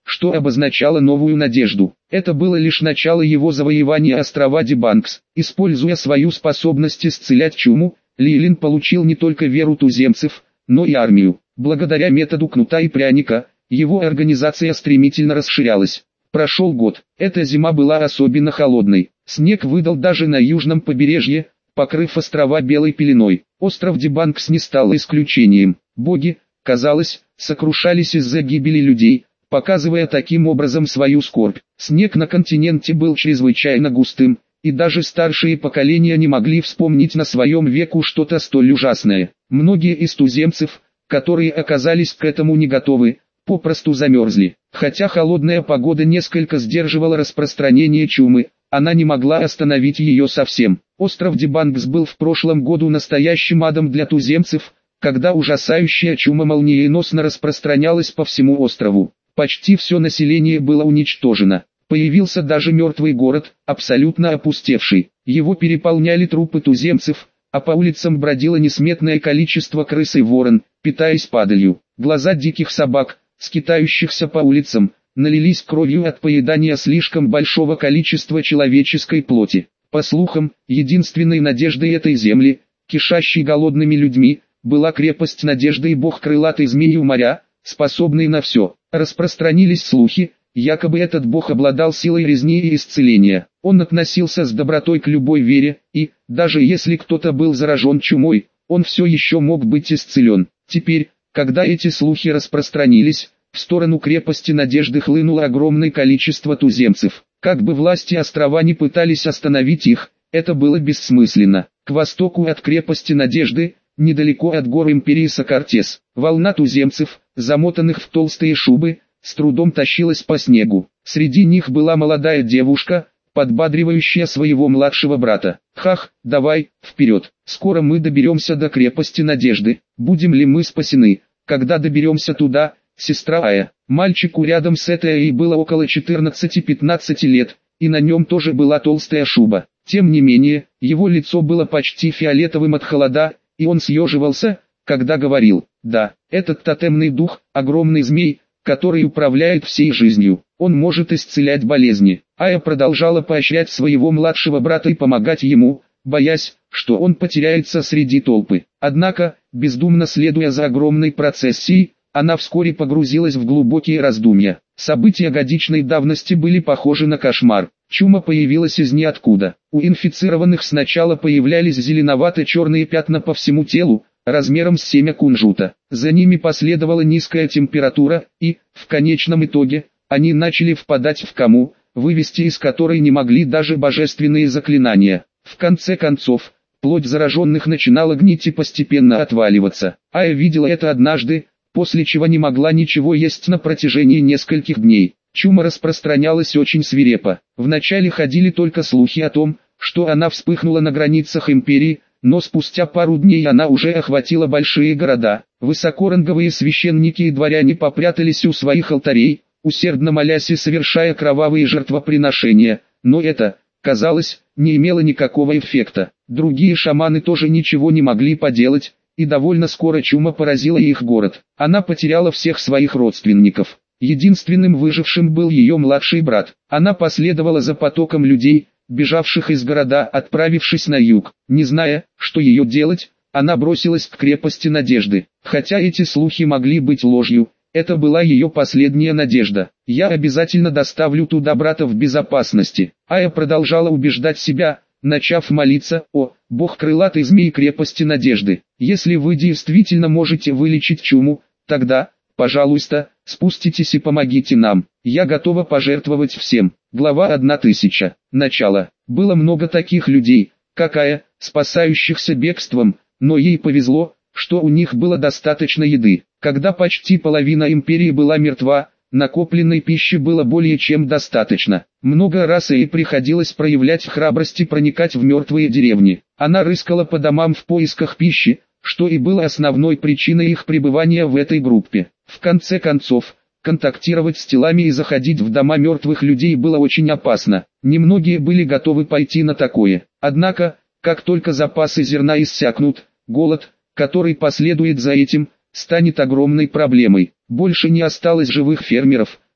что обозначало новую надежду. Это было лишь начало его завоевания острова Дебанкс. Используя свою способность исцелять чуму, Лилин получил не только веру туземцев, но и армию. Благодаря методу кнута и пряника, его организация стремительно расширялась. Прошел год. Эта зима была особенно холодной. Снег выдал даже на южном побережье, покрыв острова белой пеленой. Остров Дебанкс не стал исключением. Боги, казалось, сокрушались из-за гибели людей, показывая таким образом свою скорбь. Снег на континенте был чрезвычайно густым, и даже старшие поколения не могли вспомнить на своем веку что-то столь ужасное. Многие из туземцев, которые оказались к этому не готовы, попросту замерзли. Хотя холодная погода несколько сдерживала распространение чумы, она не могла остановить ее совсем. Остров Дебанкс был в прошлом году настоящим адом для туземцев, когда ужасающая чума молниеносно распространялась по всему острову. Почти все население было уничтожено. Появился даже мертвый город, абсолютно опустевший. Его переполняли трупы туземцев, а по улицам бродило несметное количество крыс и ворон, питаясь падалью. Глаза диких собак, скитающихся по улицам, налились кровью от поедания слишком большого количества человеческой плоти. По слухам, единственной надеждой этой земли, кишащей голодными людьми, была крепость Надежды и бог крылатый змеи у моря, способный на все. Распространились слухи, якобы этот бог обладал силой резни и исцеления. Он относился с добротой к любой вере, и, даже если кто-то был заражен чумой, он все еще мог быть исцелен. Теперь, когда эти слухи распространились, в сторону крепости Надежды хлынуло огромное количество туземцев. Как бы власти острова не пытались остановить их, это было бессмысленно. К востоку от крепости Надежды, недалеко от гор империи Сокартес, волна туземцев, замотанных в толстые шубы, с трудом тащилась по снегу. Среди них была молодая девушка, подбадривающая своего младшего брата. «Хах, давай, вперед, скоро мы доберемся до крепости Надежды. Будем ли мы спасены, когда доберемся туда, сестра Ая?» Мальчику рядом с этой Аей было около четырнадцати-пятнадцати лет, и на нем тоже была толстая шуба. Тем не менее, его лицо было почти фиолетовым от холода, и он съеживался, когда говорил: «Да, этот тотемный дух, огромный змей, который управляет всей жизнью. Он может исцелять болезни». Ая продолжала поощрять своего младшего брата и помогать ему, боясь, что он потеряется среди толпы. Однако, бездумно следуя за огромной процессией, она вскоре погрузилась в глубокие раздумья. События годичной давности были похожи на кошмар. Чума появилась из ниоткуда. У инфицированных сначала появлялись зеленовато-черные пятна по всему телу, размером с семя кунжута. За ними последовала низкая температура, и, в конечном итоге, они начали впадать в кому, вывести из которой не могли даже божественные заклинания. В конце концов, плоть зараженных начинала гнить и постепенно отваливаться. Ая видела это однажды, после чего не могла ничего есть на протяжении нескольких дней. Чума распространялась очень свирепо. Вначале ходили только слухи о том, что она вспыхнула на границах империи, но спустя пару дней она уже охватила большие города. Высокоранговые священники и дворяне попрятались у своих алтарей, усердно молясь и совершая кровавые жертвоприношения, но это, казалось, не имело никакого эффекта. Другие шаманы тоже ничего не могли поделать, и довольно скоро чума поразила их город. Она потеряла всех своих родственников. Единственным выжившим был ее младший брат. Она последовала за потоком людей, бежавших из города, отправившись на юг. Не зная, что ее делать, она бросилась к крепости Надежды. Хотя эти слухи могли быть ложью, это была ее последняя надежда. «Я обязательно доставлю туда брата в безопасности». Ая продолжала убеждать себя, начав молиться: «О, бог крылатый змей крепости Надежды, если вы действительно можете вылечить чуму, тогда, пожалуйста, спуститесь и помогите нам. Я готова пожертвовать всем». Глава тысяча. Начало. Было много таких людей, как Ая, спасающихся бегством, но ей повезло, что у них было достаточно еды. Когда почти половина империи была мертва, накопленной пищи было более чем достаточно. Много раз ей приходилось проявлять храбрость и проникать в мертвые деревни. Она рыскала по домам в поисках пищи, что и было основной причиной их пребывания в этой группе. В конце концов, контактировать с телами и заходить в дома мертвых людей было очень опасно. Немногие были готовы пойти на такое. Однако, как только запасы зерна иссякнут, голод, который последует за этим, станет огромной проблемой. Больше не осталось живых фермеров,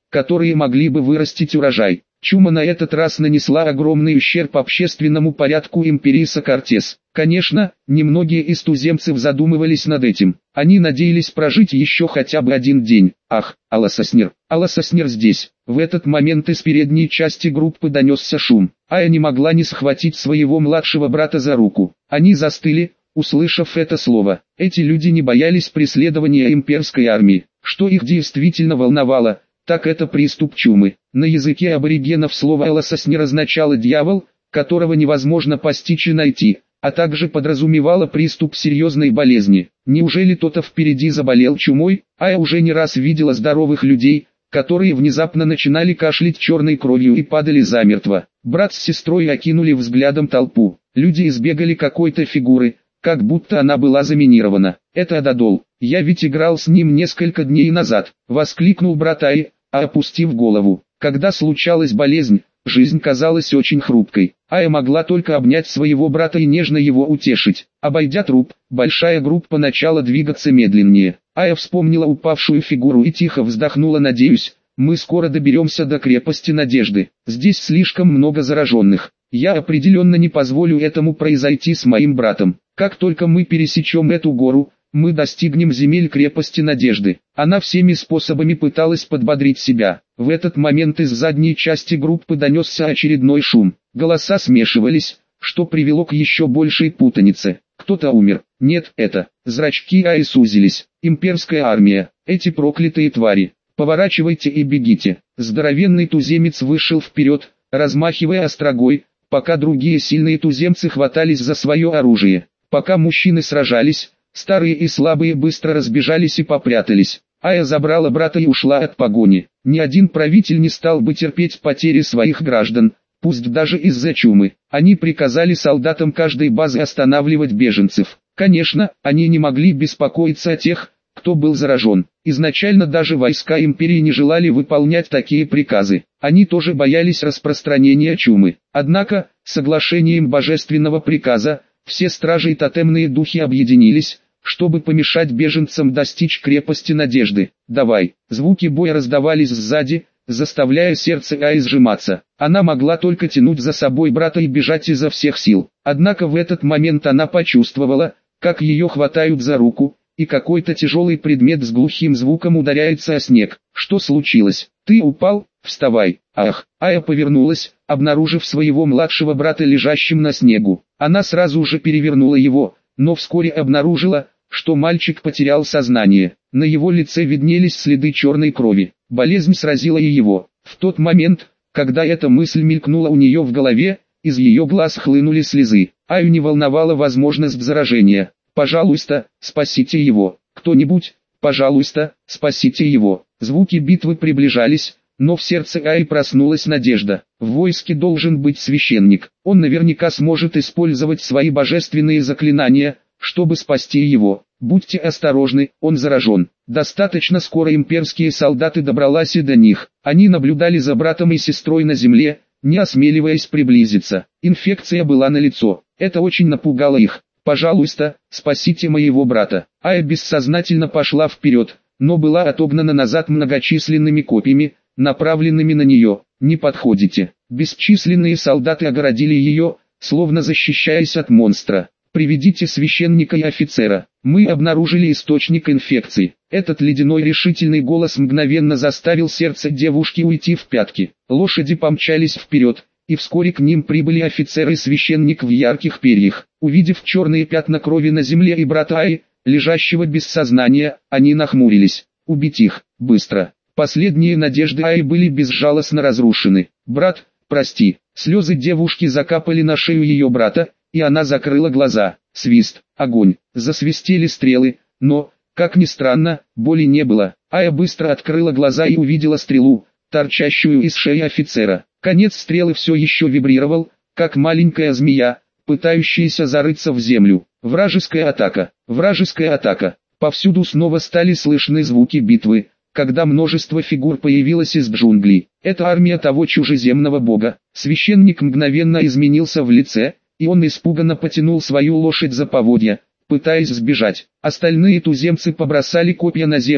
которые могли бы вырастить урожай. Чума на этот раз нанесла огромный ущерб общественному порядку империи Сокартес. Конечно, немногие из туземцев задумывались над этим. Они надеялись прожить еще хотя бы один день. Ах, Аласоснер, Аласоснер здесь. В этот момент из передней части группы донесся шум. Ая не могла не схватить своего младшего брата за руку. Они застыли, услышав это слово. Эти люди не боялись преследования имперской армии. Что их действительно волновало, так это приступ чумы. На языке аборигенов слово «Аласоснер» означало «дьявол», которого невозможно постичь и найти, а также подразумевало приступ серьезной болезни. Неужели кто-то впереди заболел чумой? Ая уже не раз видела здоровых людей, которые внезапно начинали кашлять черной кровью и падали замертво. Брат с сестрой окинули взглядом толпу. Люди избегали какой-то фигуры, как будто она была заминирована. «Это Ададол, я ведь играл с ним несколько дней назад», — воскликнул брат Аи, а опустив голову. Когда случалась болезнь, жизнь казалась очень хрупкой. Ая могла только обнять своего брата и нежно его утешить. Обойдя труп, большая группа начала двигаться медленнее. Ая вспомнила упавшую фигуру и тихо вздохнула. «Надеюсь, мы скоро доберемся до крепости Надежды. Здесь слишком много зараженных. Я определенно не позволю этому произойти с моим братом. Как только мы пересечем эту гору, мы достигнем земель крепости Надежды». Она всеми способами пыталась подбодрить себя. В этот момент из задней части группы донесся очередной шум. Голоса смешивались, что привело к еще большей путанице. Кто-то умер. Нет, это. Зрачки Аи сузились. Имперская армия. Эти проклятые твари. Поворачивайте и бегите. Здоровенный туземец вышел вперед, размахивая острогой, пока другие сильные туземцы хватались за свое оружие. Пока мужчины сражались, старые и слабые быстро разбежались и попрятались. Ая забрала брата и ушла от погони. Ни один правитель не стал бы терпеть потери своих граждан, пусть даже из-за чумы. Они приказали солдатам каждой базы останавливать беженцев. Конечно, они не могли беспокоиться о тех, кто был заражен. Изначально даже войска империи не желали выполнять такие приказы. Они тоже боялись распространения чумы. Однако, соглашением божественного приказа, все стражи и тотемные духи объединились, чтобы помешать беженцам достичь крепости Надежды. «Давай!» Звуки боя раздавались сзади, заставляя сердце Аи сжиматься. Она могла только тянуть за собой брата и бежать изо всех сил. Однако в этот момент она почувствовала, как ее хватают за руку, и какой-то тяжелый предмет с глухим звуком ударяется о снег. «Что случилось? Ты упал? Вставай!» Ах! Ая повернулась, обнаружив своего младшего брата лежащим на снегу. Она сразу же перевернула его, но вскоре обнаружила, что мальчик потерял сознание. На его лице виднелись следы черной крови. Болезнь сразила и его. В тот момент, когда эта мысль мелькнула у нее в голове, из ее глаз хлынули слезы. Аю не волновала возможность заражения. «Пожалуйста, спасите его. Кто-нибудь, пожалуйста, спасите его». Звуки битвы приближались, но в сердце Аи проснулась надежда. В войске должен быть священник. Он наверняка сможет использовать свои божественные заклинания, чтобы спасти его. Будьте осторожны, он заражен. Достаточно скоро имперские солдаты добрались и до них. Они наблюдали за братом и сестрой на земле, не осмеливаясь приблизиться. Инфекция была налицо. Это очень напугало их. «Пожалуйста, спасите моего брата». Ая бессознательно пошла вперед, но была отогнана назад многочисленными копьями, направленными на нее. «Не подходите». Бесчисленные солдаты огородили ее, словно защищаясь от монстра. «Приведите священника и офицера. Мы обнаружили источник инфекции». Этот ледяной решительный голос мгновенно заставил сердце девушки уйти в пятки. Лошади помчались вперед, и вскоре к ним прибыли офицер и священник в ярких перьях. Увидев черные пятна крови на земле и брата Аи, лежащего без сознания, они нахмурились. «Убить их, быстро». Последние надежды Аи были безжалостно разрушены. «Брат, прости». Слезы девушки закапали на шею ее брата, и она закрыла глаза. Свист, огонь, засвистели стрелы, но, как ни странно, боли не было. Ая быстро открыла глаза и увидела стрелу, торчащую из шеи офицера. Конец стрелы все еще вибрировал, как маленькая змея, пытающаяся зарыться в землю. Вражеская атака, вражеская атака. Повсюду снова стали слышны звуки битвы, когда множество фигур появилось из джунглей. Это армия того чужеземного бога. Священник мгновенно изменился в лице, и он испуганно потянул свою лошадь за поводья, пытаясь сбежать. Остальные туземцы побросали копья на землю,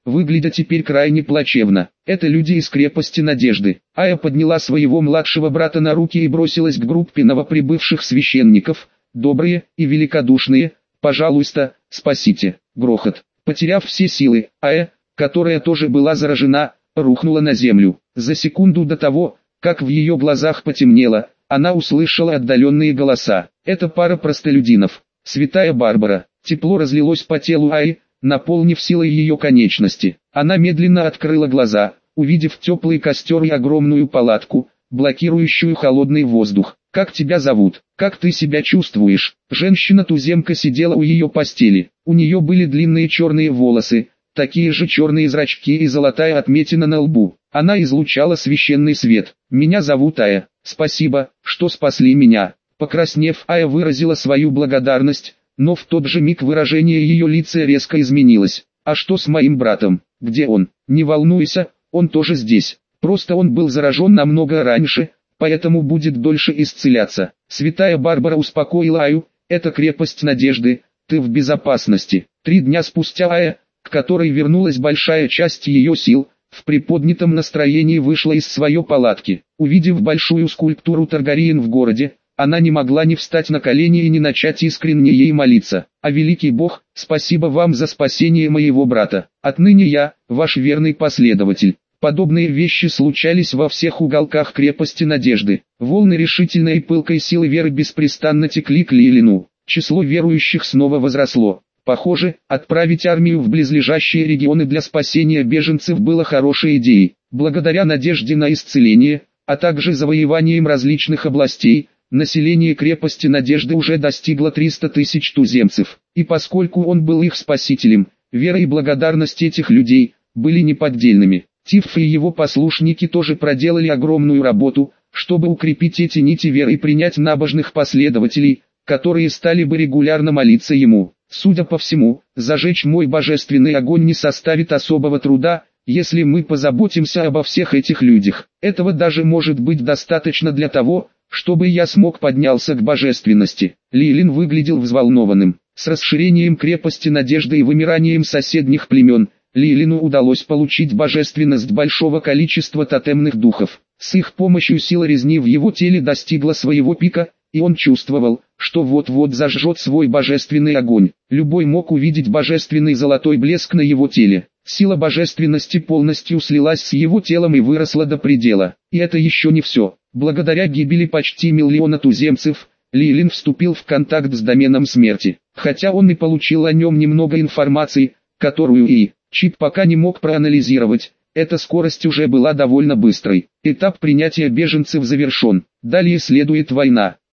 выглядя теперь крайне плачевно. Это люди из крепости Надежды. Ая подняла своего младшего брата на руки и бросилась к группе новоприбывших священников. Добрые и великодушные, пожалуйста, спасите. Грохот. Потеряв все силы, Ая, которая тоже была заражена, рухнула на землю. За секунду до того, как в ее глазах потемнело, она услышала отдаленные голоса. Это пара простолюдинов. Святая Барбара. Тепло разлилось по телу Аи, наполнив силой ее конечности. Она медленно открыла глаза, увидев теплый костер и огромную палатку, блокирующую холодный воздух. «Как тебя зовут? Как ты себя чувствуешь?» Женщина-туземка сидела у ее постели. У нее были длинные черные волосы, такие же черные зрачки и золотая отметина на лбу. Она излучала священный свет. «Меня зовут Ая. Спасибо, что спасли меня». Покраснев, Ая выразила свою благодарность, но в тот же миг выражение ее лица резко изменилось. «А что с моим братом? Где он?» «Не волнуйся, он тоже здесь. Просто он был заражен намного раньше, поэтому будет дольше исцеляться». Святая Барбара успокоила Аю. «Это крепость Надежды, ты в безопасности». Три дня спустя Ая, к которой вернулась большая часть ее сил, в приподнятом настроении вышла из своей палатки. Увидев большую скульптуру Таргариен в городе, она не могла не встать на колени и не начать искренне ей молиться. «А великий Бог, спасибо вам за спасение моего брата. Отныне я, ваш верный последователь». Подобные вещи случались во всех уголках крепости Надежды. Волны решительной и пылкой силы веры беспрестанно текли к Лилину. Число верующих снова возросло. Похоже, отправить армию в близлежащие регионы для спасения беженцев было хорошей идеей. Благодаря надежде на исцеление, а также завоеванием различных областей, население крепости Надежды уже достигло триста тысяч туземцев. И поскольку он был их спасителем, вера и благодарность этих людей были неподдельными. Тиф и его послушники тоже проделали огромную работу, чтобы укрепить эти нити веры и принять набожных последователей, которые стали бы регулярно молиться ему. Судя по всему, зажечь мой божественный огонь не составит особого труда, если мы позаботимся обо всех этих людях. Этого даже может быть достаточно для того, чтобы я смог подняться к божественности. Лилин выглядел взволнованным. С расширением крепости Надежды и вымиранием соседних племен, Лилину удалось получить божественность большого количества тотемных духов. С их помощью сила резни в его теле достигла своего пика, и он чувствовал, что вот-вот зажжет свой божественный огонь. Любой мог увидеть божественный золотой блеск на его теле. Сила божественности полностью слилась с его телом и выросла до предела. И это еще не все. Благодаря гибели почти миллиона туземцев, Лилин вступил в контакт с доменом смерти. Хотя он и получил о нем немного информации, которую и чип пока не мог проанализировать, эта скорость уже была довольно быстрой. Этап принятия беженцев завершен. Далее следует война.